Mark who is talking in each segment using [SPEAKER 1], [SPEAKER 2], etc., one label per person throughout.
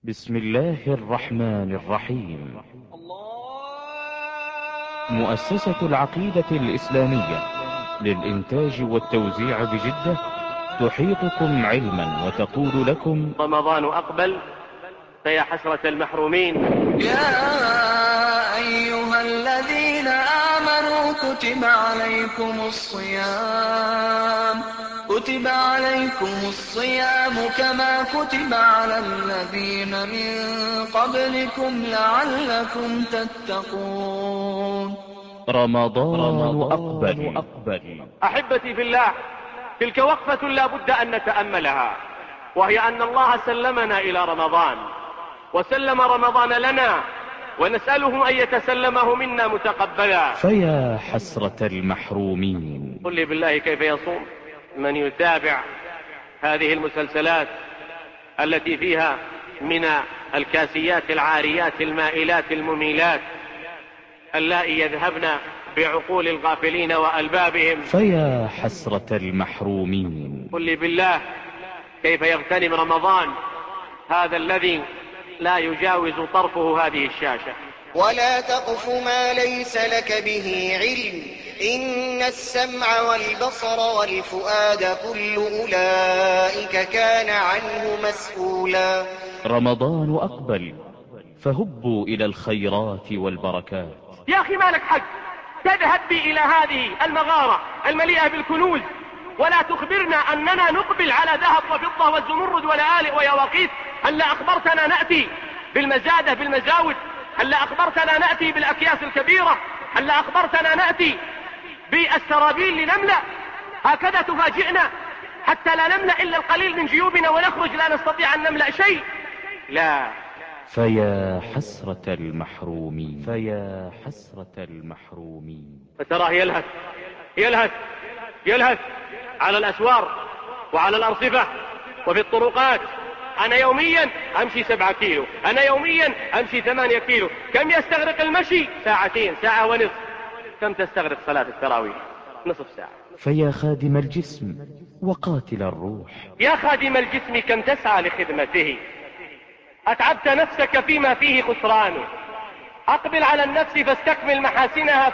[SPEAKER 1] بسم الله الرحمن الرحيم. مؤسسة العقيدة الإسلامية للإنتاج والتوزيع بجدة تحيطكم علما وتقول لكم:
[SPEAKER 2] رمضان أقبل فيا حسرة المحرومين.
[SPEAKER 3] يا أيها الذين آمنوا كتب عليكم الصيام كما كتب على الذين من قبلكم لعلكم تتقون.
[SPEAKER 1] رمضان أقبل.
[SPEAKER 2] أحبتي في الله، تلك وقفة لا بد أن نتأملها، وهي أن الله سلمنا إلى رمضان وسلم رمضان لنا، ونسأله أن يتسلمه منا متقبلا.
[SPEAKER 1] فيا حسرة المحرومين.
[SPEAKER 2] قل لي بالله كيف يصوم من يتابع هذه المسلسلات التي فيها من الكاسيات العاريات المائلات المميلات اللائي يذهبن بعقول الغافلين وألبابهم.
[SPEAKER 1] فيا حسرة المحرومين.
[SPEAKER 2] قل لي بالله كيف يغتنم رمضان هذا الذي لا يجاوز طرفه هذه الشاشة.
[SPEAKER 4] ولا تقف ما ليس لك به علم، إن السمع والبصر والفؤاد كل أولئك كان عنه مسؤولا.
[SPEAKER 1] رمضان أقبل فهبوا إلى الخيرات والبركات.
[SPEAKER 2] يا أخي ما لك حق تذهب بي إلى هذه المغارة المليئة بالكنوز ولا تخبرنا أننا نقبل على ذهب وفضة والزمرد والآلئ ويواقيت؟ هل أخبرتنا نأتي بالمزادة بالمزاود؟ هل أخبرتنا نأتي بالأكياس الكبيرة؟ هل أخبرتنا نأتي بالسرابيل لنملأ؟ هكذا تفاجئنا حتى لا نملأ إلا القليل من جيوبنا ونخرج لا نستطيع أن نملأ شيء؟ لا.
[SPEAKER 1] فيا حسرة المحرومين. فيا حسرة المحرومين.
[SPEAKER 2] فتراه يلهث على الأسوار وعلى الأرصفة وفي الطرقات. أنا يوميا أمشي 7 كيلو، أنا يوميا أمشي 8 كيلو. كم يستغرق المشي؟ 2 ساعة ونصف. كم تستغرق صلاة التراويح؟ نصف ساعة.
[SPEAKER 1] فيا خادم الجسم وقاتل الروح.
[SPEAKER 2] يا خادم الجسم كم تسعى لخدمته، أتعبت نفسك فيما فيه خسرانه. أقبل على النفس فاستكمل محاسنها،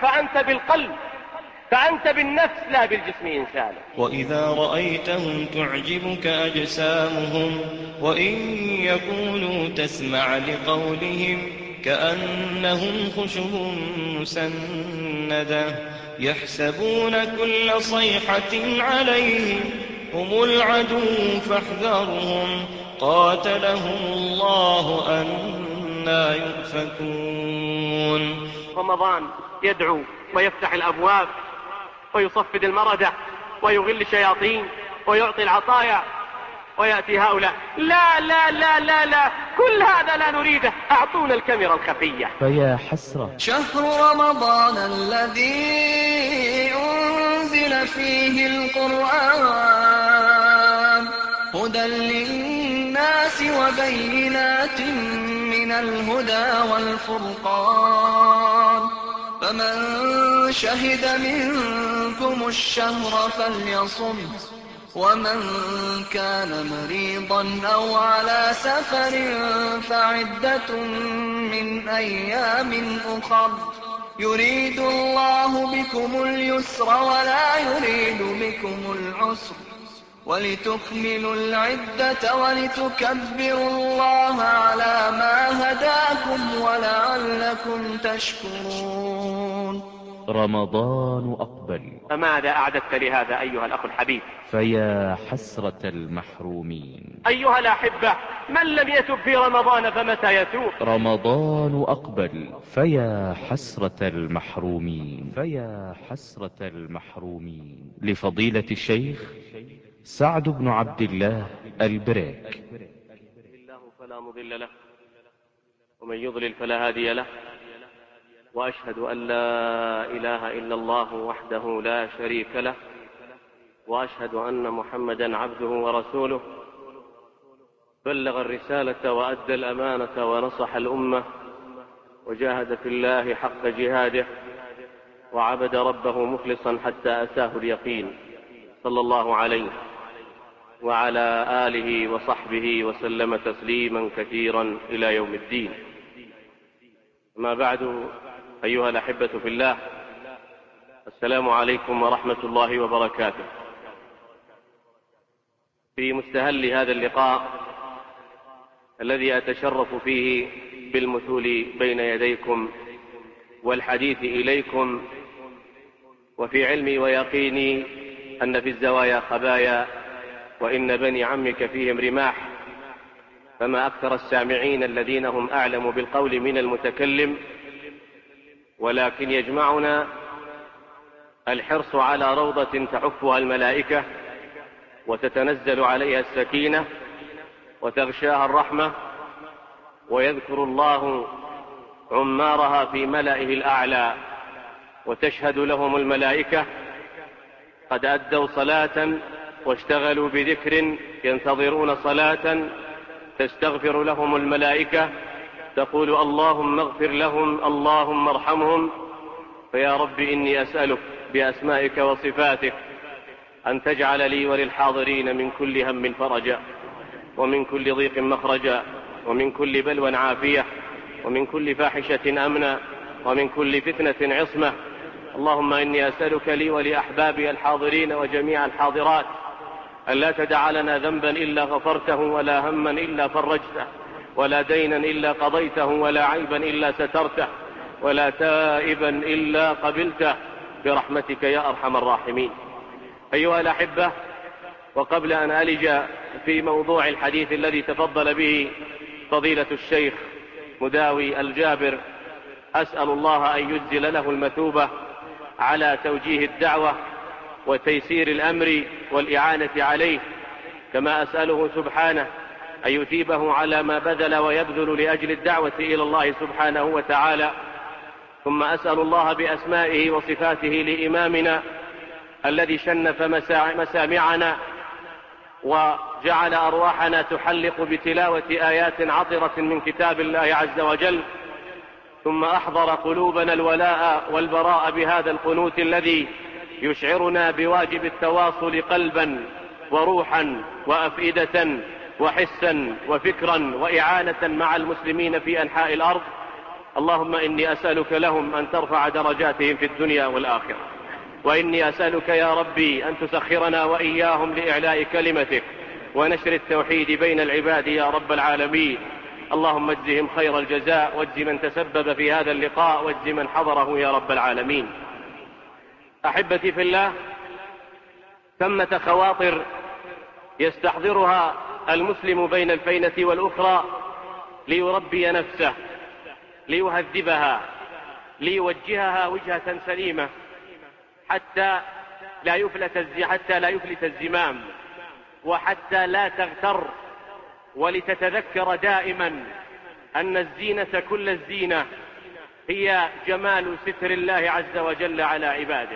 [SPEAKER 2] فأنت بالنفس لا بالجسم إنسان.
[SPEAKER 5] وإذا رأيتهم تعجبك أجسامهم، وإن يقولوا تسمع لقولهم كأنهم خشب مسندة، يحسبون كل صيحة عليهم هم العدو فاحذرهم، قاتلهم الله أنى يؤفكون.
[SPEAKER 2] رمضان يدعو ويفتح الأبواب ويصفد المردة ويغل الشياطين ويعطي العطايا، ويأتي هؤلاء لا لا لا لا لا، كل هذا لا نريده، أعطونا الكاميرا الخفية.
[SPEAKER 1] فيا حسرة.
[SPEAKER 3] شهر رمضان الذي أنزل فيه القرآن هدى للناس وبينات من الهدى والفرقان، فمن شهد منكم الشهر فليصم، ومن كان مريضا أو على سفر فعدة من أيام أخر، يريد الله بكم اليسر ولا يريد بكم العسر، ولتكملوا العدة ولتكبروا الله على ما هداكم ولعلكم تشكرون.
[SPEAKER 1] رمضان أقبل.
[SPEAKER 2] فماذا أعددت لهذا أيها الأخ الحبيب؟
[SPEAKER 1] فيا حسرة المحرومين.
[SPEAKER 2] أيها الأحبة، من لم يتب في رمضان فمتى يتوب؟
[SPEAKER 1] رمضان أقبل فيا حسرة المحرومين. فيا حسرة المحرومين. لفضيلة الشيخ سعد بن عبد الله البريك.
[SPEAKER 2] الله فلا مضل له ومن يضلل فلا هادي له، وأشهد أن لا إله إلا الله وحده لا شريك له، وأشهد أن محمدا عبده ورسوله، بلغ الرسالة وأدى الأمانة ونصح الأمة، وجاهد في الله حق جهاده، وعبد ربه مخلصا حتى أتاه اليقين، صلى الله عليه وعلى آله وصحبه وسلم تسليما كثيرا إلى يوم الدين. ما بعد، أيها الأحبة في الله، السلام عليكم ورحمة الله وبركاته. في مستهل هذا اللقاء الذي أتشرف فيه بالمثول بين يديكم والحديث إليكم، وفي علمي ويقيني أن في الزوايا خبايا وإن بني عمك فيهم رماح، فما أكثر السامعين الذين هم أعلم بالقول من المتكلم، ولكن يجمعنا الحرص على روضة تحفها الملائكة وتتنزل عليها السكينة وتغشاها الرحمة، ويذكر الله عمارها في ملئه الأعلى وتشهد لهم الملائكة قد أدوا صلاة واشتغلوا بذكر، ينتظرون صلاة تستغفر لهم الملائكة تقول اللهم اغفر لهم اللهم ارحمهم. فيا رب إني أسألك بأسمائك وصفاتك أن تجعل لي وللحاضرين من كل هم فرجا، ومن كل ضيق مخرجا، ومن كل بلوى عافية، ومن كل فاحشة أمنا، ومن كل فتنة عصمة. اللهم إني أسألك لي ولأحبابي الحاضرين وجميع الحاضرات ألا تدع لنا ذنبا إلا غفرته، ولا هما إلا فرجته، ولا دينا إلا قضيته، ولا عيبا إلا سترته، ولا تائبا إلا قبلته، برحمتك يا أرحم الراحمين. أيها الأحبة، وقبل أن ألج في موضوع الحديث الذي تفضل به فضيلة الشيخ مداوي الجابر، أسأل الله أن يجزل له المثوبة على توجيه الدعوة وتيسير الأمر والإعانة عليه، كما أسأله سبحانه أن يثيبه على ما بذل ويبذل لأجل الدعوة إلى الله سبحانه وتعالى. ثم أسأل الله بأسمائه وصفاته لإمامنا الذي شنف مسامعنا وجعل أرواحنا تحلق بتلاوة آيات عطرة من كتاب الله عز وجل، ثم أحضر قلوبنا الولاء والبراء بهذا القنوت الذي يشعرنا بواجب التواصل قلبا وروحا وأفئدة وحسا وفكرا وإعانة مع المسلمين في أنحاء الأرض. اللهم إني أسألك لهم أن ترفع درجاتهم في الدنيا والآخرة، وإني أسألك يا ربي أن تسخرنا وإياهم لإعلاء كلمتك ونشر التوحيد بين العباد يا رب العالمين. اللهم اجزهم خير الجزاء، واجز من تسبب في هذا اللقاء، واجز من حضره يا رب العالمين. أحبتي في الله، ثمة خواطر يستحضرها المسلم بين الفينة والأخرى ليربي نفسه، ليهذبها، ليوجهها وجهة سليمة، حتى لا يفلت الزمام، وحتى لا تغتر، ولتتذكر دائما أن الزينة كل الزينة هي جمال ستر الله عز وجل على عباده.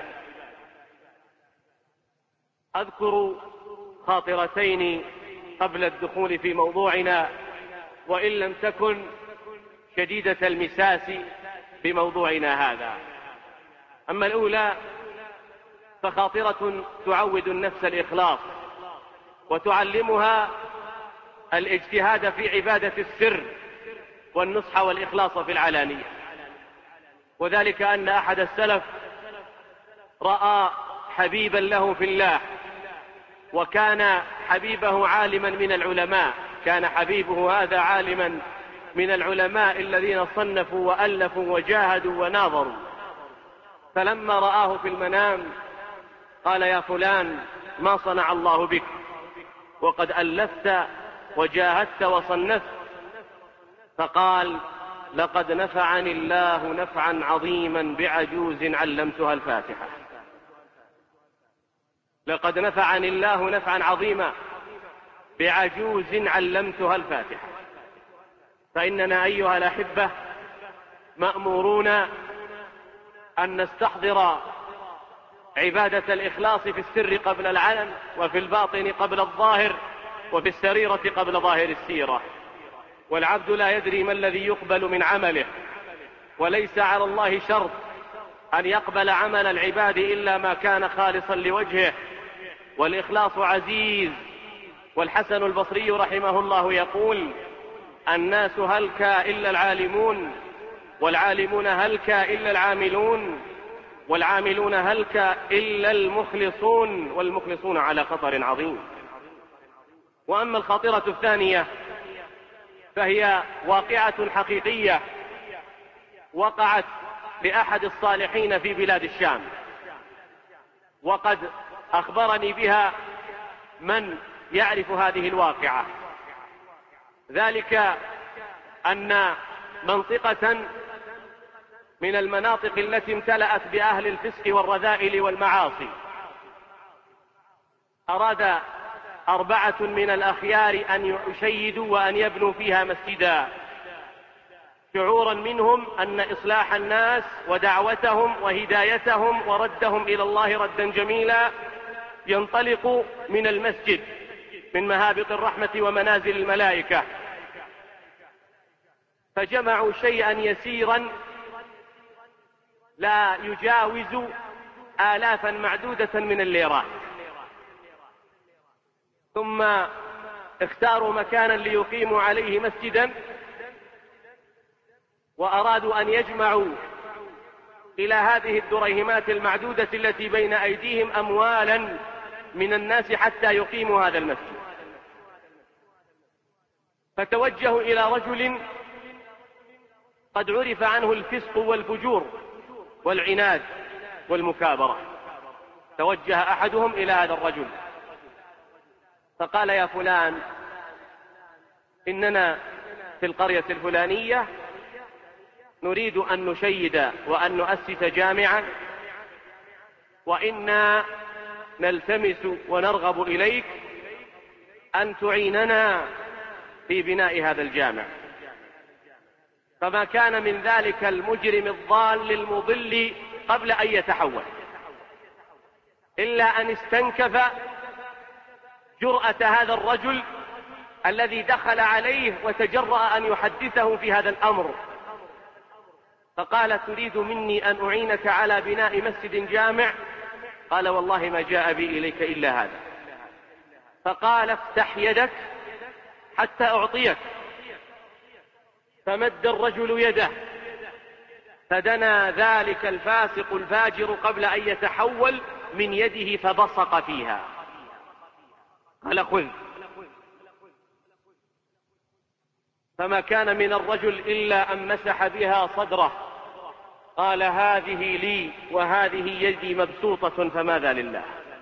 [SPEAKER 2] أذكر خاطرتين قبل الدخول في موضوعنا، وإن لم تكن شديدة المساس في موضوعنا هذا. أما الأولى فخاطرة تعود النفس الإخلاص وتعلمها الاجتهاد في عبادة السر والنصح والإخلاص في العلانية. وذلك أن أحد السلف رأى حبيبا له في الله، وكان حبيبه عالما من العلماء، كان حبيبه هذا عالما من العلماء الذين صنفوا وألفوا وجاهدوا وناظروا. فلما رآه في المنام قال يا فلان ما صنع الله بك، وقد ألفت وجاهدت وصنفت؟ فقال لقد نفعني الله نفعا عظيما بعجوز علمتها الفاتحة. لقد نفعني الله نفعا عظيما بعجوز علمتها الفاتحة. فإننا أيها الأحبة مأمورون أن نستحضر عبادة الإخلاص في السر قبل العلن، وفي الباطن قبل الظاهر، وفي السريرة قبل ظاهر السيرة. والعبد لا يدري ما الذي يقبل من عمله، وليس على الله شرط أن يقبل عمل العباد إلا ما كان خالصا لوجهه. والإخلاص عزيز والحسن البصري رحمه الله يقول: الناس هلك إلا العالمون، والعالمون هلك إلا العاملون، والعاملون هلك إلا المخلصون، والمخلصون على خطر عظيم. وأما الخاطرة الثانية فهي واقعة حقيقية وقعت لأحد الصالحين في بلاد الشام، وقد أخبرني بها من يعرف هذه الواقعة. ذلك أن منطقة من المناطق التي امتلأت بأهل الفسق والرذائل والمعاصي أراد 4 من الأخيار أن يشيدوا وأن يبنوا فيها مسجدا، شعورا منهم أن إصلاح الناس ودعوتهم وهدايتهم وردهم إلى الله ردا جميلا ينطلق من المسجد، من مهابط الرحمة ومنازل الملائكة. فجمعوا شيئا يسيرا لا يجاوز آلافا معدودة من الليرات، ثم اختاروا مكانا ليقيموا عليه مسجدا، وأرادوا أن يجمعوا إلى هذه الدريهمات المعدودة التي بين أيديهم أموالا من الناس حتى يقيموا هذا المسجد. فتوجهوا إلى رجل قد عرف عنه الفسق والفجور والعناد والمكابرة. توجه أحدهم إلى هذا الرجل فقال: يا فلان، إننا في القرية الفلانية نريد أن نشيد وأن نؤسس جامعا، وإنا نلتمس ونرغب إليك أن تعيننا في بناء هذا الجامع. فما كان من ذلك المجرم الضال المضل قبل أن يتحول إلا أن استنكف جرأة هذا الرجل الذي دخل عليه وتجرأ أن يحدثه في هذا الأمر، فقال: تريد مني أن أعينك على بناء مسجد جامع؟ قال: والله ما جاء بي إليك إلا هذا. فقال: افتح يدك حتى أعطيك. فمد الرجل يده فدنا ذلك الفاسق الفاجر قبل أن يتحول من يده فبصق فيها، قال: خذ. فما كان من الرجل إلا أن مسح بها صدره، قال: هذه لي وهذه يدي مبسوطة فماذا لله.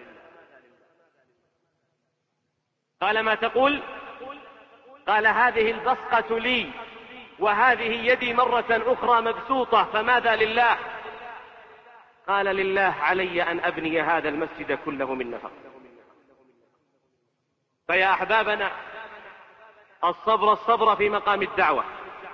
[SPEAKER 2] قال: ما تقول؟ قال: هذه البصقة لي وهذه يدي مرة أخرى مبسوطة فماذا لله. قال: لله علي أن أبني هذا المسجد كله من نفق. فيا أحبابنا، الصبر في مقام الدعوة،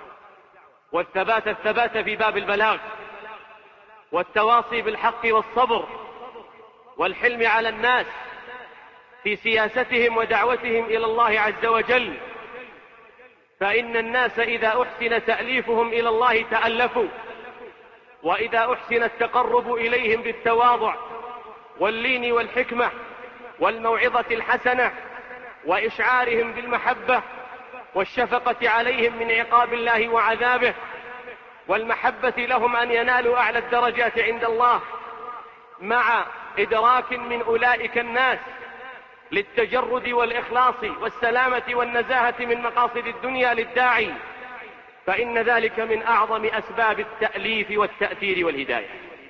[SPEAKER 2] والثبات في باب البلاغ، والتواصي بالحق والصبر، والحلم على الناس في سياستهم ودعوتهم إلى الله عز وجل. فإن الناس إذا أحسن تأليفهم إلى الله تألفوا، وإذا أحسن التقرب إليهم بالتواضع واللين والحكمة والموعظة الحسنة وإشعارهم بالمحبة والشفقة عليهم من عقاب الله وعذابه، والمحبة لهم أن ينالوا أعلى الدرجات عند الله، مع إدراك من أولئك الناس للتجرد والإخلاص والسلامة والنزاهة من مقاصد الدنيا للداعي، فإن ذلك من أعظم أسباب التأليف والتأثير والهداية.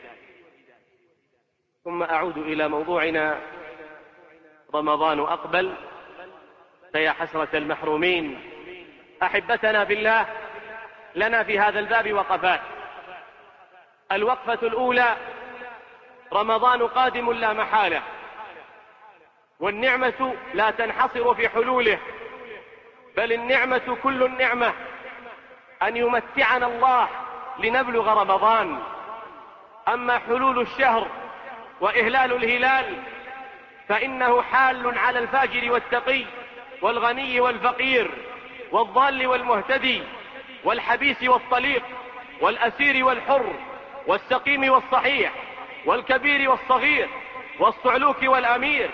[SPEAKER 2] ثم أعود إلى موضوعنا: رمضان أقبل، فيا حسرة المحرومين. أحبتنا بالله، لنا في هذا الباب وقفات. الوقفة الأولى: رمضان قادم لا محالة، والنعمة لا تنحصر في حلوله، بل النعمة كل النعمة أن يمتعنا الله لنبلغ رمضان. أما حلول الشهر وإهلال الهلال فإنه حال على الفاجر والتقي والغني والفقير والضال والمهتدي والحبيس والطليق والأسير والحر والسقيم والصحيح والكبير والصغير والصعلوك والأمير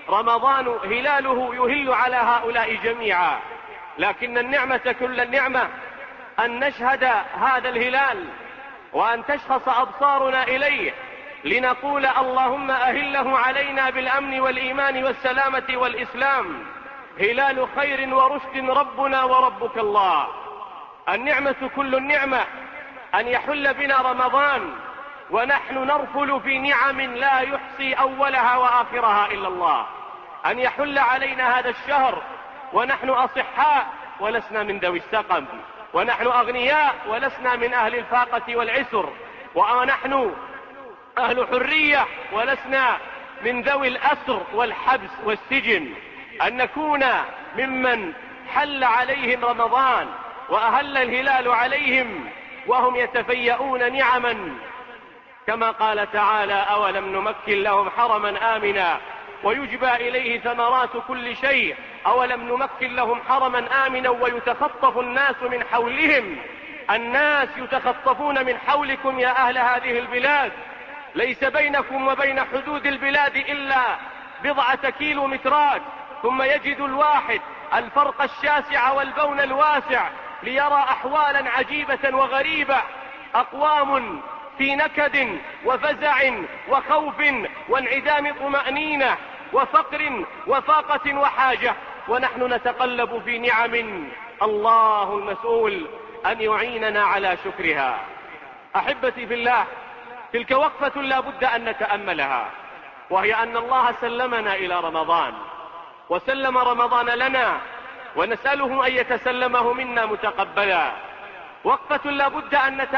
[SPEAKER 2] رمضان هلاله يهل على هؤلاء جميعا، لكن النعمة كل النعمة أن نشهد هذا الهلال وأن تشخص أبصارنا إليه لنقول اللهم أهله علينا بالأمن والإيمان والسلامة والإسلام. هلال خير ورشد ربنا وربك الله. النعمة كل النعمة أن يحل بنا رمضان ونحن نرفل في نعم لا يحصي أولها وآخرها إلا الله. أن يحل علينا هذا الشهر ونحن أصحاء ولسنا من ذوي السقم، ونحن أغنياء ولسنا من أهل الفاقة والعسر، ونحن أهل حرية ولسنا من ذوي الأسر والحبس والسجن. أن نكون ممن حل عليهم رمضان وأهل الهلال عليهم وهم يتفيئون نعما، كما قال تعالى أولم نمكن لهم حرما آمنا ويجبى إليه ثمرات كل شيء أولم نمكن لهم حرما آمنا ويتخطف الناس من حولهم. الناس يتخطفون من حولكم يا أهل هذه البلاد، ليس بينكم وبين حدود البلاد إلا بضعة كيلومترات، ثم يجد الواحد الفرق الشاسع والبون الواسع ليرى أحوالا عجيبة وغريبة، أقوام في نكد وفزع وخوف وانعدام طمأنينة وفقر وفاقة وحاجة، ونحن نتقلب في نعم الله المسؤول أن يعيننا على شكرها. أحبتي في الله، تلك وقفة لا بد أن نتأملها، وهي أن الله سلمنا إلى رمضان وسلم رمضان لنا، ونسأله أن يتسلمه منا متقبلا. وقفة لا بد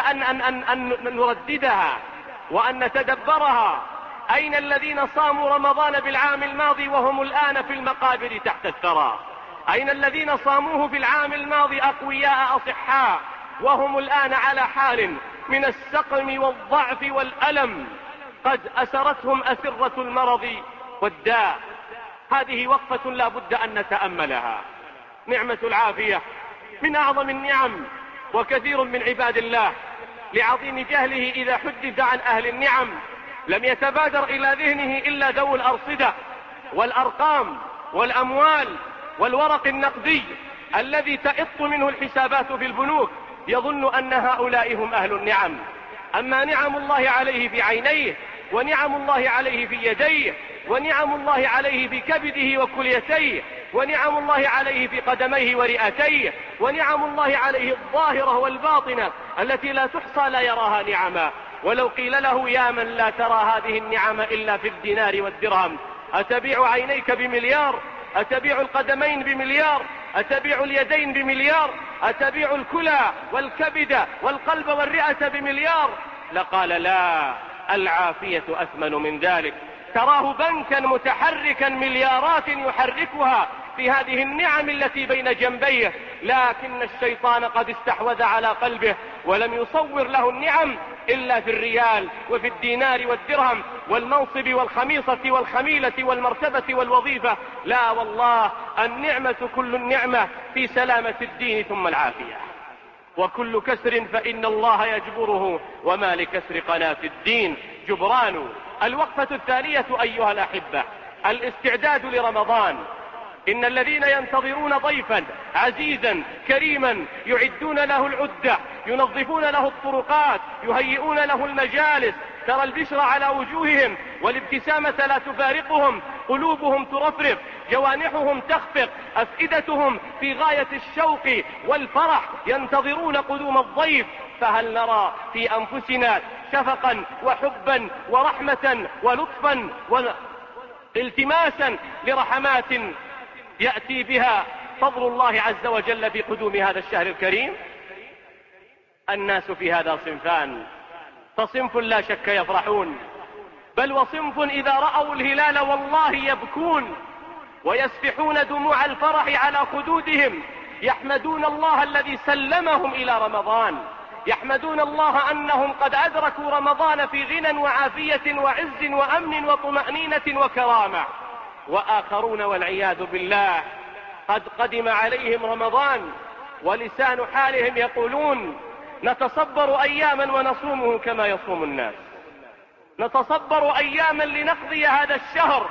[SPEAKER 2] أن نرددها وأن نتدبرها. أين الذين صاموا رمضان بالعام الماضي وهم الآن في المقابر تحت الثرى؟ أين الذين صاموه في العام الماضي أقوياء أصحاء وهم الآن على حال من السقم والضعف والألم قد أسرتهم أسرة المرض والداء؟ هذه وقفة لا بد أن نتأملها. نعمة العافية من أعظم النعم، وكثير من عباد الله لعظيم جهله إذا حدث عن أهل النعم لم يتبادر إلى ذهنه إلا ذو الأرصدة والأرقام والأموال والورق النقدي الذي تئط منه الحسابات في البنوك، يظن أن هؤلاء هم أهل النعم. أما نعم الله عليه في عينيه، ونعم الله عليه في يديه، ونعم الله عليه في كبده وكليتيه، ونعم الله عليه في قدميه ورئتيه، ونعم الله عليه الظاهرة والباطنة التي لا تحصى لا يراها نعما. ولو قيل له يا من لا ترى هذه النعم إلا في الدينار والدرهم، أتبيع عينيك بمليار؟ أتبيع القدمين بمليار؟ أتبيع اليدين بمليار؟ أتبيع الكلى والكبد والقلب والرئة بمليار؟ لقال لا، العافية أثمن من ذلك. تراه بنكا متحركا مليارات يحركها في هذه النعم التي بين جنبيه، لكن الشيطان قد استحوذ على قلبه ولم يصور له النعم إلا في الريال وفي الدينار والدرهم والمنصب والخميصة والخميلة والمرتبة والوظيفة. لا والله، النعمة كل النعمة في سلامة الدين ثم العافية. وكل كسر فإن الله يجبره، وما لكسر قناة الدين جبران. الوقفة الثانية أيها الأحبة، الاستعداد لرمضان. إن الذين ينتظرون ضيفا عزيزا كريما يعدون له العدة، ينظفون له الطرقات، يهيئون له المجالس، ترى البشر على وجوههم والابتسامة لا تفارقهم، قلوبهم ترفرف، جوانحهم تخفق، أفئدتهم في غاية الشوق والفرح، ينتظرون قدوم الضيف. فهل نرى في أنفسنا شفقا وحبا ورحمة ولطفا والتماسا لرحمات يأتي بها فضل الله عز وجل في قدوم هذا الشهر الكريم؟ الناس في هذا صنفان، فصنف لا شك يفرحون، بل وصنف إذا رأوا الهلال والله يبكون ويسفحون دموع الفرح على خدودهم، يحمدون الله الذي سلمهم إلى رمضان، يحمدون الله أنهم قد أدركوا رمضان في غنى وعافية وعز وأمن وطمأنينة وكرامة. وآخرون والعياذ بالله قد قدم عليهم رمضان ولسان حالهم يقولون نتصبر أياما ونصومه كما يصوم الناس، نتصبر أياما لنقضي هذا الشهر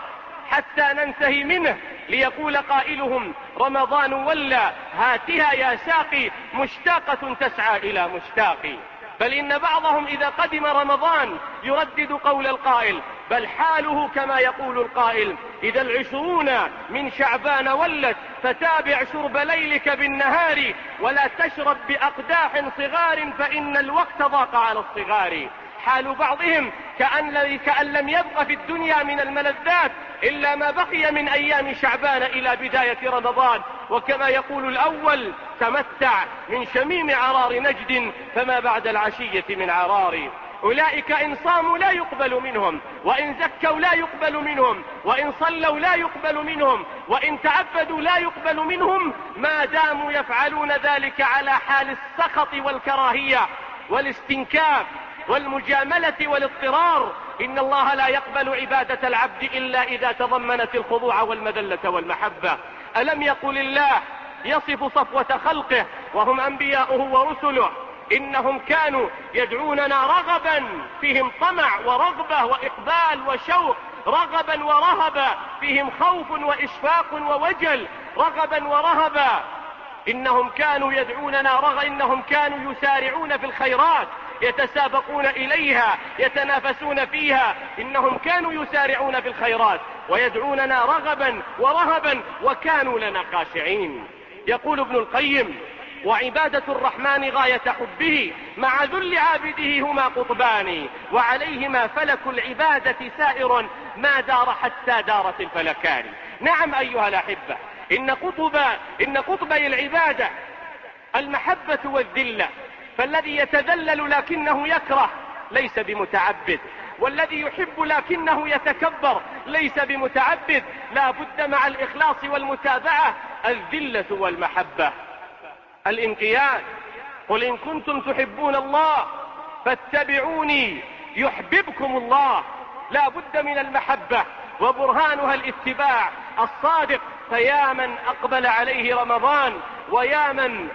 [SPEAKER 2] حتى ننتهي منه ليقول قائلهم: رمضان ولى هاتها يا ساقي مشتاقة تسعى إلى مشتاقي. بل إن بعضهم إذا قدم رمضان يردد قول القائل، بل حاله كما يقول القائل: إذا العشرون من شعبان ولت فتابع شرب ليلك بالنهار ولا تشرب بأقداح صغار فإن الوقت ضاق على الصغار. حال بعضهم كأن لم يبق في الدنيا من الملذات إلا ما بقي من أيام شعبان إلى بداية رمضان. وكما يقول الأول: تمتع من شميم عرار نجد فما بعد العشية من عرار. أولئك إن صاموا لا يقبل منهم، وإن زكوا لا يقبل منهم، وإن صلوا لا يقبل منهم، وإن تعبدوا لا يقبل منهم، ما داموا يفعلون ذلك على حال السخط والكراهية والاستنكاف والمجاملة والاضطرار. إن الله لا يقبل عبادة العبد إلا إذا تضمنت الخضوع والمذلة والمحبة. ألم يقل الله يصف صفوة خلقه وهم أنبياؤه ورسله: إنهم كانوا يدعوننا رغبا، فيهم طمع ورغبة وإقبال وشوق، رغبا ورهبا، فيهم خوف وإشفاق ووجل، رغبا ورهبا. إنهم كانوا يدعوننا إنهم كانوا يسارعون في الخيرات، يتسابقون إليها، يتنافسون فيها. إنهم كانوا يسارعون في الخيرات ويدعوننا رغبا ورهبا وكانوا لنا خاشعين. يقول ابن القيم: وعبادة الرحمن غاية حبه مع ذل عابده هما قطبان، وعليهما فلك العبادة سائر ما دار حتى دارت الفلكان. نعم أيها الأحبة، إن قطبي العبادة المحبة والذلة، فالذي يتذلل لكنه يكره ليس بمتعبد، والذي يحب لكنه يتكبر ليس بمتعبد. لا بد مع الإخلاص والمتابعة الذلة والمحبة. الانقياد: قل إن كنتم تحبون الله فاتبعوني يحببكم الله. لا بد من المحبة وبرهانها الاتباع الصادق. فيا من أقبل عليه رمضان ويا من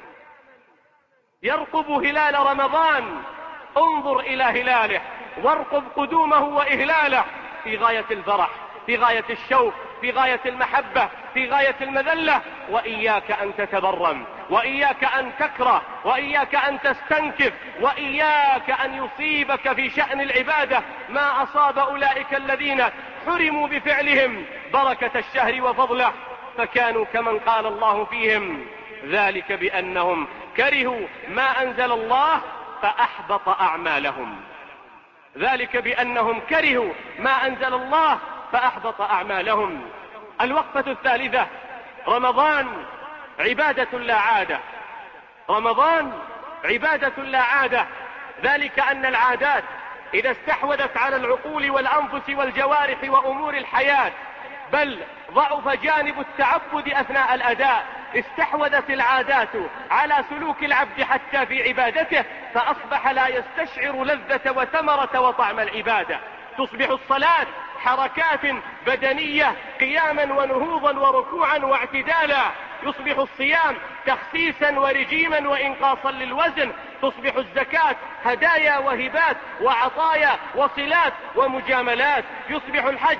[SPEAKER 2] يرقب هلال رمضان، انظر إلى هلاله وارقب قدومه وإهلاله في غاية الفرح، في غاية الشوق، في غاية المحبة، في غاية المذلة. وإياك أن تتبرم، وإياك أن تكره، وإياك أن تستنكف، وإياك أن يصيبك في شأن العبادة ما أصاب أولئك الذين حرموا بفعلهم بركة الشهر وفضله، فكانوا كمن قال الله فيهم: ذلك بأنهم كرهوا ما أنزل الله فأحبط أعمالهم. ذلك بأنهم كرهوا ما أنزل الله فأحبط أعمالهم. الوقفة الثالثة: رمضان عبادة لا عادة. رمضان عبادة لا عادة، ذلك أن العادات إذا استحوذت على العقول والأنفس والجوارح وأمور الحياة، بل ضعف جانب التعبد أثناء الأداء، استحوذت العادات على سلوك العبد حتى في عبادته، فأصبح لا يستشعر لذة وثمرة وطعم العبادة. تصبح الصلاة حركات بدنية، قياما ونهوضا وركوعا واعتدالا. يصبح الصيام تخسيسا ورجيما وإنقاصا للوزن. تصبح الزكاة هدايا وهبات وعطايا وصلات ومجاملات. يصبح الحج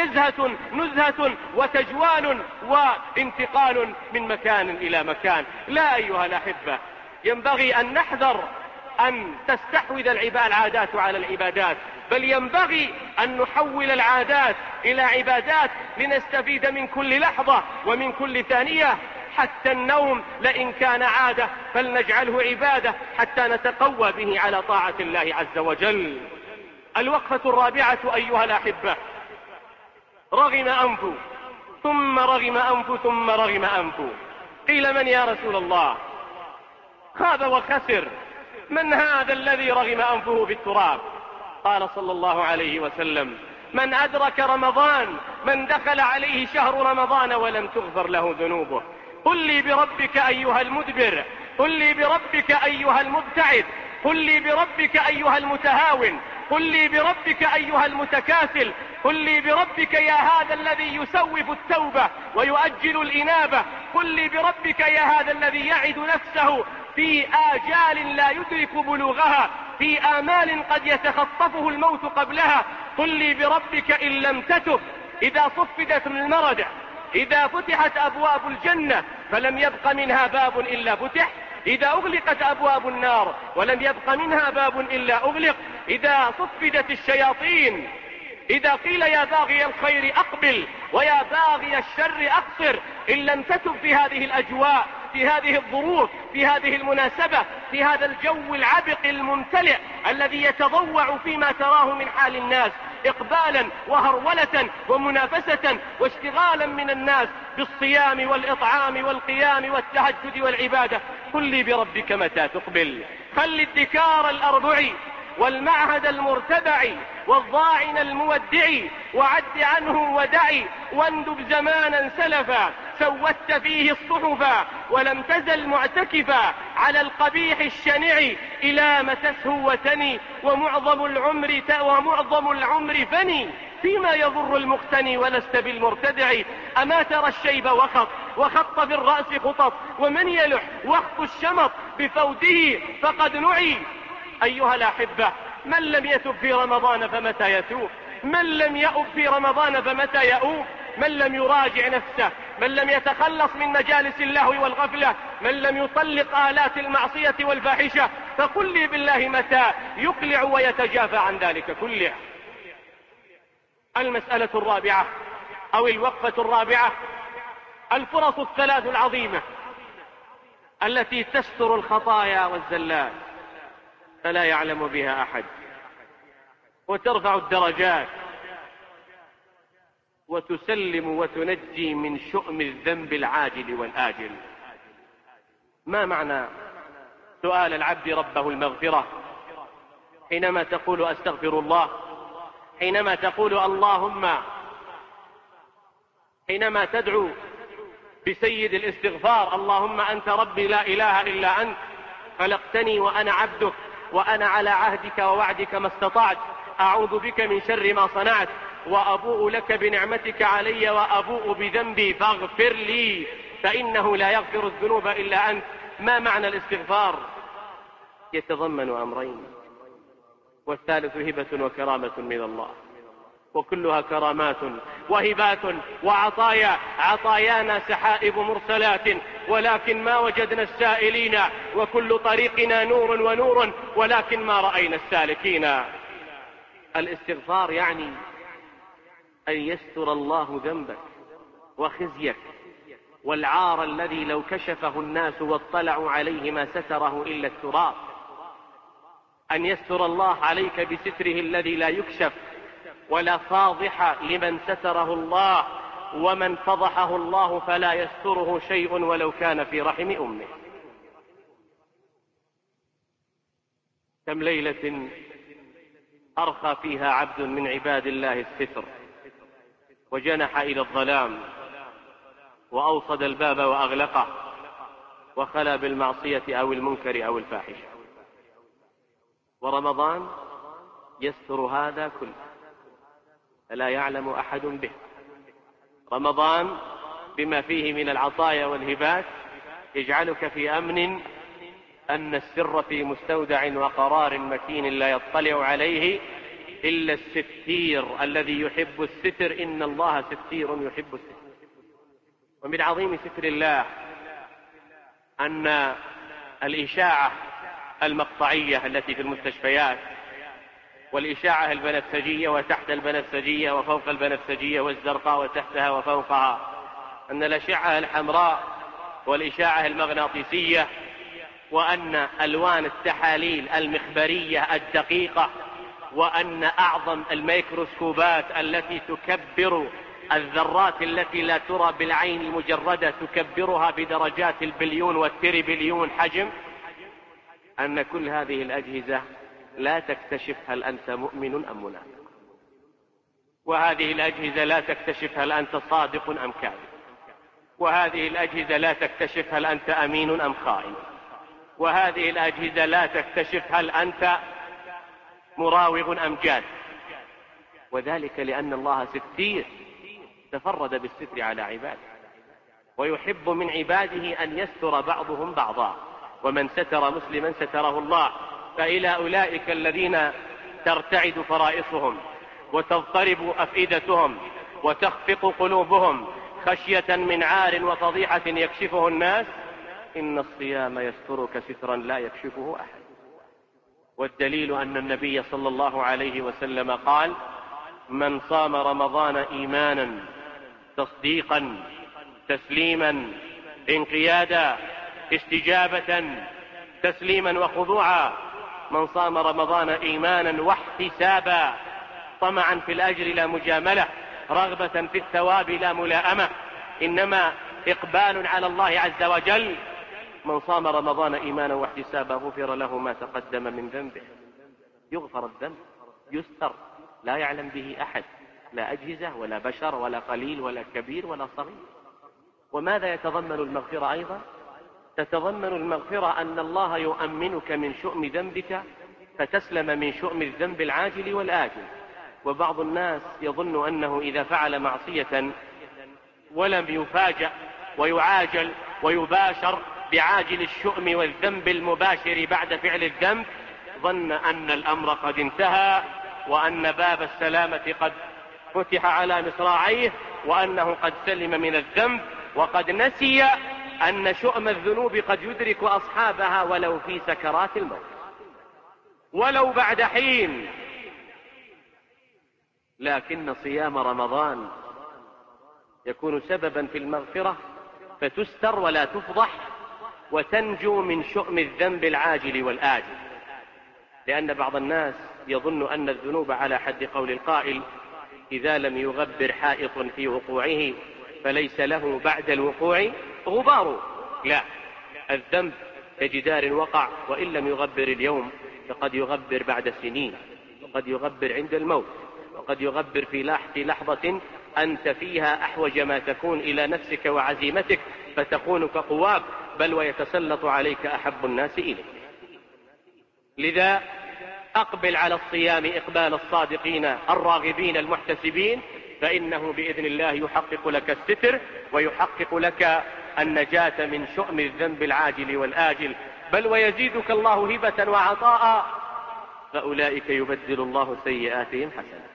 [SPEAKER 2] نزهة وتجوال وانتقال من مكان إلى مكان. لا أيها الأحبة، ينبغي أن نحذر أن تستحوذ العادات على العبادات، بل ينبغي أن نحول العادات إلى عبادات لنستفيد من كل لحظة ومن كل ثانية. حتى النوم لئن كان عادة فلنجعله عبادة حتى نتقوى به على طاعة الله عز وجل. الوقفة الرابعة أيها الأحبة: رغم أنف ثم رغم أنف ثم رغم أنف. قيل: من يا رسول الله؟ خاب وخسر، من هذا الذي رغم أنفه بالتراب؟ قال صلى الله عليه وسلم: من أدرك رمضان، من دخل عليه شهر رمضان ولم تغفر له ذنوبه. قل لي بربك أيها المدبر، قل لي بربك أيها المبتعد، قل لي بربك أيها المتهاون، قل لي بربك أيها المتكاسل، قل لي بربك يا هذا الذي يسوف التوبة ويؤجل الإنابة، قل لي بربك يا هذا الذي يعد نفسه في آجال لا يدرك بلوغها، في آمال قد يتخطفه الموت قبلها. قل لي بربك إن لم تتب إذا صفدت المردة، إذا فتحت أبواب الجنة فلم يبق منها باب إلا فتح، إذا أغلقت أبواب النار ولم يبق منها باب إلا أغلق، إذا صفدت الشياطين، إذا قيل يا باغي الخير أقبل ويا باغي الشر أقصر، إن لم تتب في هذه الأجواء، في هذه الظروف، في هذه المناسبة، في هذا الجو العبق الممتلئ الذي يتضوع فيما تراه من حال الناس إقبالا وهرولة ومنافسة واشتغالا من الناس بالصيام والإطعام والقيام والتهجد والعبادة، قل لي بربك متى تقبل. خل الدكار الأربع والمعهد المرتبع والضاعن المودع وعد عنه ودعي، واندب زمانا سلفا سودت فيه الصحفا ولم تزل معتكفا على القبيح الشنع إلى متى سهوتني ومعظم العمر فني، فيما يضر المقتني ولست بالمرتدع. أما ترى الشيب وخط في الرأس خطط، ومن يلح وخط الشمط بفوته فقد نعي. أيها الأحبة، من لم يتب في رمضان فمتى يتوب؟ من لم يؤب في رمضان فمتى يؤوب؟ من لم يراجع نفسه، من لم يتخلص من مجالس اللهو والغفلة، من لم يطلق آلات المعصية والفاحشة، فقل لي بالله متى يقلع ويتجافى عن ذلك كله. المسألة الرابعة أو الوقفة الرابعة: الفرص الثلاث العظيمة التي تستر الخطايا والزلات فلا يعلم بها أحد، وترفع الدرجات، وتسلم وتنجي من شؤم الذنب العاجل والآجل. ما معنى سؤال العبد ربه المغفرة حينما تقول أستغفر الله، حينما تقول اللهم، حينما تدعو بسيد الاستغفار: اللهم أنت ربي لا إله إلا أنت، خلقتني وأنا عبدك، وأنا على عهدك ووعدك ما استطعت، أعوذ بك من شر ما صنعت، وأبوء لك بنعمتك علي وأبوء بذنبي فاغفر لي فإنه لا يغفر الذنوب إلا أنت. ما معنى الاستغفار؟ يتضمن أمرين: والثالث هبة وكرامة من الله، وكلها كرامات وهبات وعطايا، عطايانا سحائب مرسلات ولكن ما وجدنا السائلين، وكل طريقنا نور ونور ولكن ما رأينا السالكين. الاستغفار يعني أن يستر الله ذنبك وخزيك والعار الذي لو كشفه الناس واطلعوا عليه ما ستره إلا التراب، أن يستر الله عليك بستره الذي لا يكشف ولا فاضح لمن ستره الله، ومن فضحه الله فلا يستره شيء ولو كان في رحم أمه. كم ليلة أرخى فيها عبد من عباد الله الستر وجنح إلى الظلام وأوصد الباب وأغلقه وخلا بالمعصية أو المنكر أو الفاحشة، ورمضان يستر هذا كله فلا يعلم أحد به. رمضان بما فيه من العطايا والهبات يجعلك في أمن أن السر في مستودع وقرار مكين لا يطلع عليه إلا الستير الذي يحب الستر، إن الله ستير يحب الستر. ومن عظيم ستر الله أن الإشاعة المقطعية التي في المستشفيات والإشاعة البنفسجية وتحت البنفسجية وفوق البنفسجية والزرقاء وتحتها وفوقها، أن الأشعة الحمراء والإشاعة المغناطيسية، وأن ألوان التحاليل المخبرية الدقيقة، وأن أعظم الميكروسكوبات التي تكبر الذرات التي لا ترى بالعين المجردة تكبرها بدرجات البليون والتريبليون حجم، أن كل هذه الأجهزة لا تكتشف هل أنت مؤمن أم منافق، وهذه الأجهزة لا تكتشف هل أنت صادق أم كاذب، وهذه الأجهزة لا تكتشف هل أنت أمين أم خائن، وهذه الأجهزة لا تكتشف هل أنت مراوغ أم جاد. وذلك لأن الله ستير تفرد بالستر على عباده، ويحب من عباده أن يستر بعضهم بعضا، ومن ستر مسلما ستره الله. فإلى أولئك الذين ترتعد فرائصهم وتضطرب أفئدتهم وتخفق قلوبهم خشية من عار وفضيحة يكشفه الناس، إن الصيام يسترك سترا لا يكشفه أحد. والدليل أن النبي صلى الله عليه وسلم قال: من صام رمضان إيمانا تصديقا تسليما انقيادا استجابة تسليما وخضوعا، من صام رمضان إيمانا واحتسابا، طمعا في الأجر لا مجاملة، رغبة في الثواب لا ملاءمة، إنما إقبال على الله عز وجل، من صام رمضان إيمانا واحتسابا غفر له ما تقدم من ذنبه. يغفر الذنب، يستر، لا يعلم به أحد، لا أجهزة ولا بشر ولا قليل ولا كبير ولا صغير. وماذا يتضمن المغفرة أيضا؟ تتضمن المغفرة أن الله يؤمنك من شؤم ذنبك فتسلم من شؤم الذنب العاجل والآجل. وبعض الناس يظن أنه إذا فعل معصية ولم يفاجأ ويعاجل ويباشر بعاجل الشؤم والذنب المباشر بعد فعل الذنب، ظن أن الأمر قد انتهى، وأن باب السلامة قد فتح على مصراعيه، وأنه قد سلم من الذنب، وقد نسي أن شؤم الذنوب قد يدرك أصحابها ولو في سكرات الموت، ولو بعد حين. لكن صيام رمضان يكون سببا في المغفرة، فتستر ولا تفضح، وتنجو من شؤم الذنب العاجل والآجل. لأن بعض الناس يظن أن الذنوب على حد قول القائل: إذا لم يغبر حائط في وقوعه فليس له بعد الوقوع غبار. لا، الذنب كجدار وقع، وإن لم يغبر اليوم فقد يغبر بعد سنين، وقد يغبر عند الموت، وقد يغبر في لحظة أنت فيها أحوج ما تكون إلى نفسك وعزيمتك، فتكون كقواك، بل ويتسلط عليك أحب الناس إليك. لذا أقبل على الصيام إقبال الصادقين الراغبين المحتسبين، فإنه بإذن الله يحقق لك الستر، ويحقق لك النجاة من شؤم الذنب العاجل والآجل، بل ويزيدك الله هبة وعطاء، فأولئك يبدل الله سيئاتهم حسنات.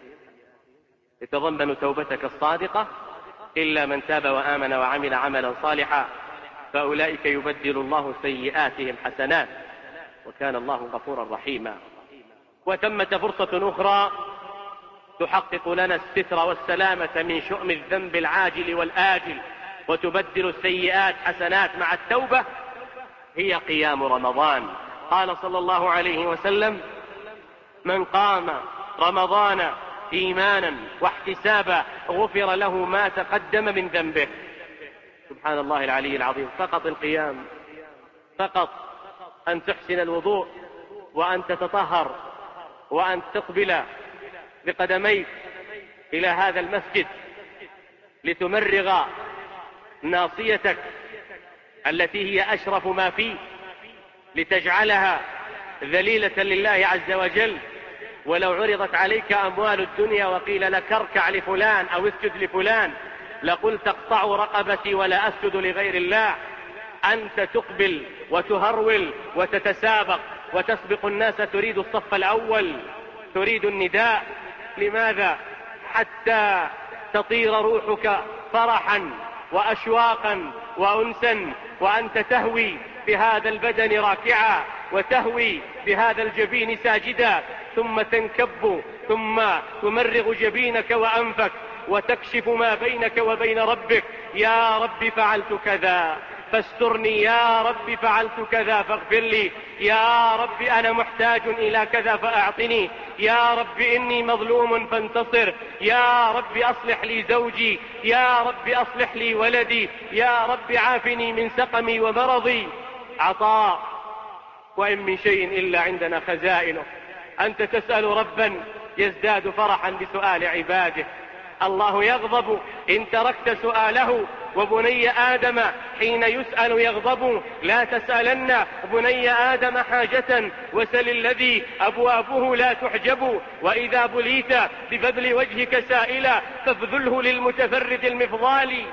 [SPEAKER 2] يتضمن توبتك الصادقة: إلا من تاب وآمن وعمل عملا صالحا فأولئك يبدل الله سيئاتهم حسنات، وكان الله غفورا رحيما. وثمة فرصة أخرى تحقق لنا الستر والسلامة من شؤم الذنب العاجل والآجل وتبدل السيئات حسنات مع التوبة، هي قيام رمضان. قال صلى الله عليه وسلم: من قام رمضان إيمانا واحتسابا غفر له ما تقدم من ذنبه. سبحان الله العلي العظيم. فقط القيام، فقط أن تحسن الوضوء، وأن تتطهر، وأن تقبل بقدميك إلى هذا المسجد لتمرغ ناصيتك التي هي أشرف ما فيه، لتجعلها ذليلة لله عز وجل. ولو عرضت عليك أموال الدنيا وقيل لك اركع لفلان أو اسجد لفلان لقلت اقطع رقبتي ولا أسجد لغير الله. أنت تقبل وتهرول وتتسابق وتسبق الناس، تريد الصف الأول، تريد النداء. لماذا؟ حتى تطير روحك فرحا وأشواقا وأنسا، وأنت تهوي بهذا البدن راكعا، وتهوي بهذا الجبين ساجدا، ثم تنكب، ثم تمرغ جبينك وأنفك، وتكشف ما بينك وبين ربك: يا رب فعلت كذا فاسترني، يا رب فعلت كذا فاغفر لي، يا رب أنا محتاج إلى كذا فأعطني، يا رب إني مظلوم فانتصر، يا رب أصلح لي زوجي، يا رب أصلح لي ولدي، يا رب عافني من سقمي ومرضي. عطاء، وإن من شيء إلا عندنا خزائنه. أنت تسأل ربا يزداد فرحا بسؤال عباده. الله يغضب إن تركت سؤاله، وبني آدم حين يسأل يغضب. لا تسألن بني آدم حاجة وسل الذي أبوابه لا تحجب، وإذا بليت ببذل وجهك سائلا فابذله للمتفرد المفضال.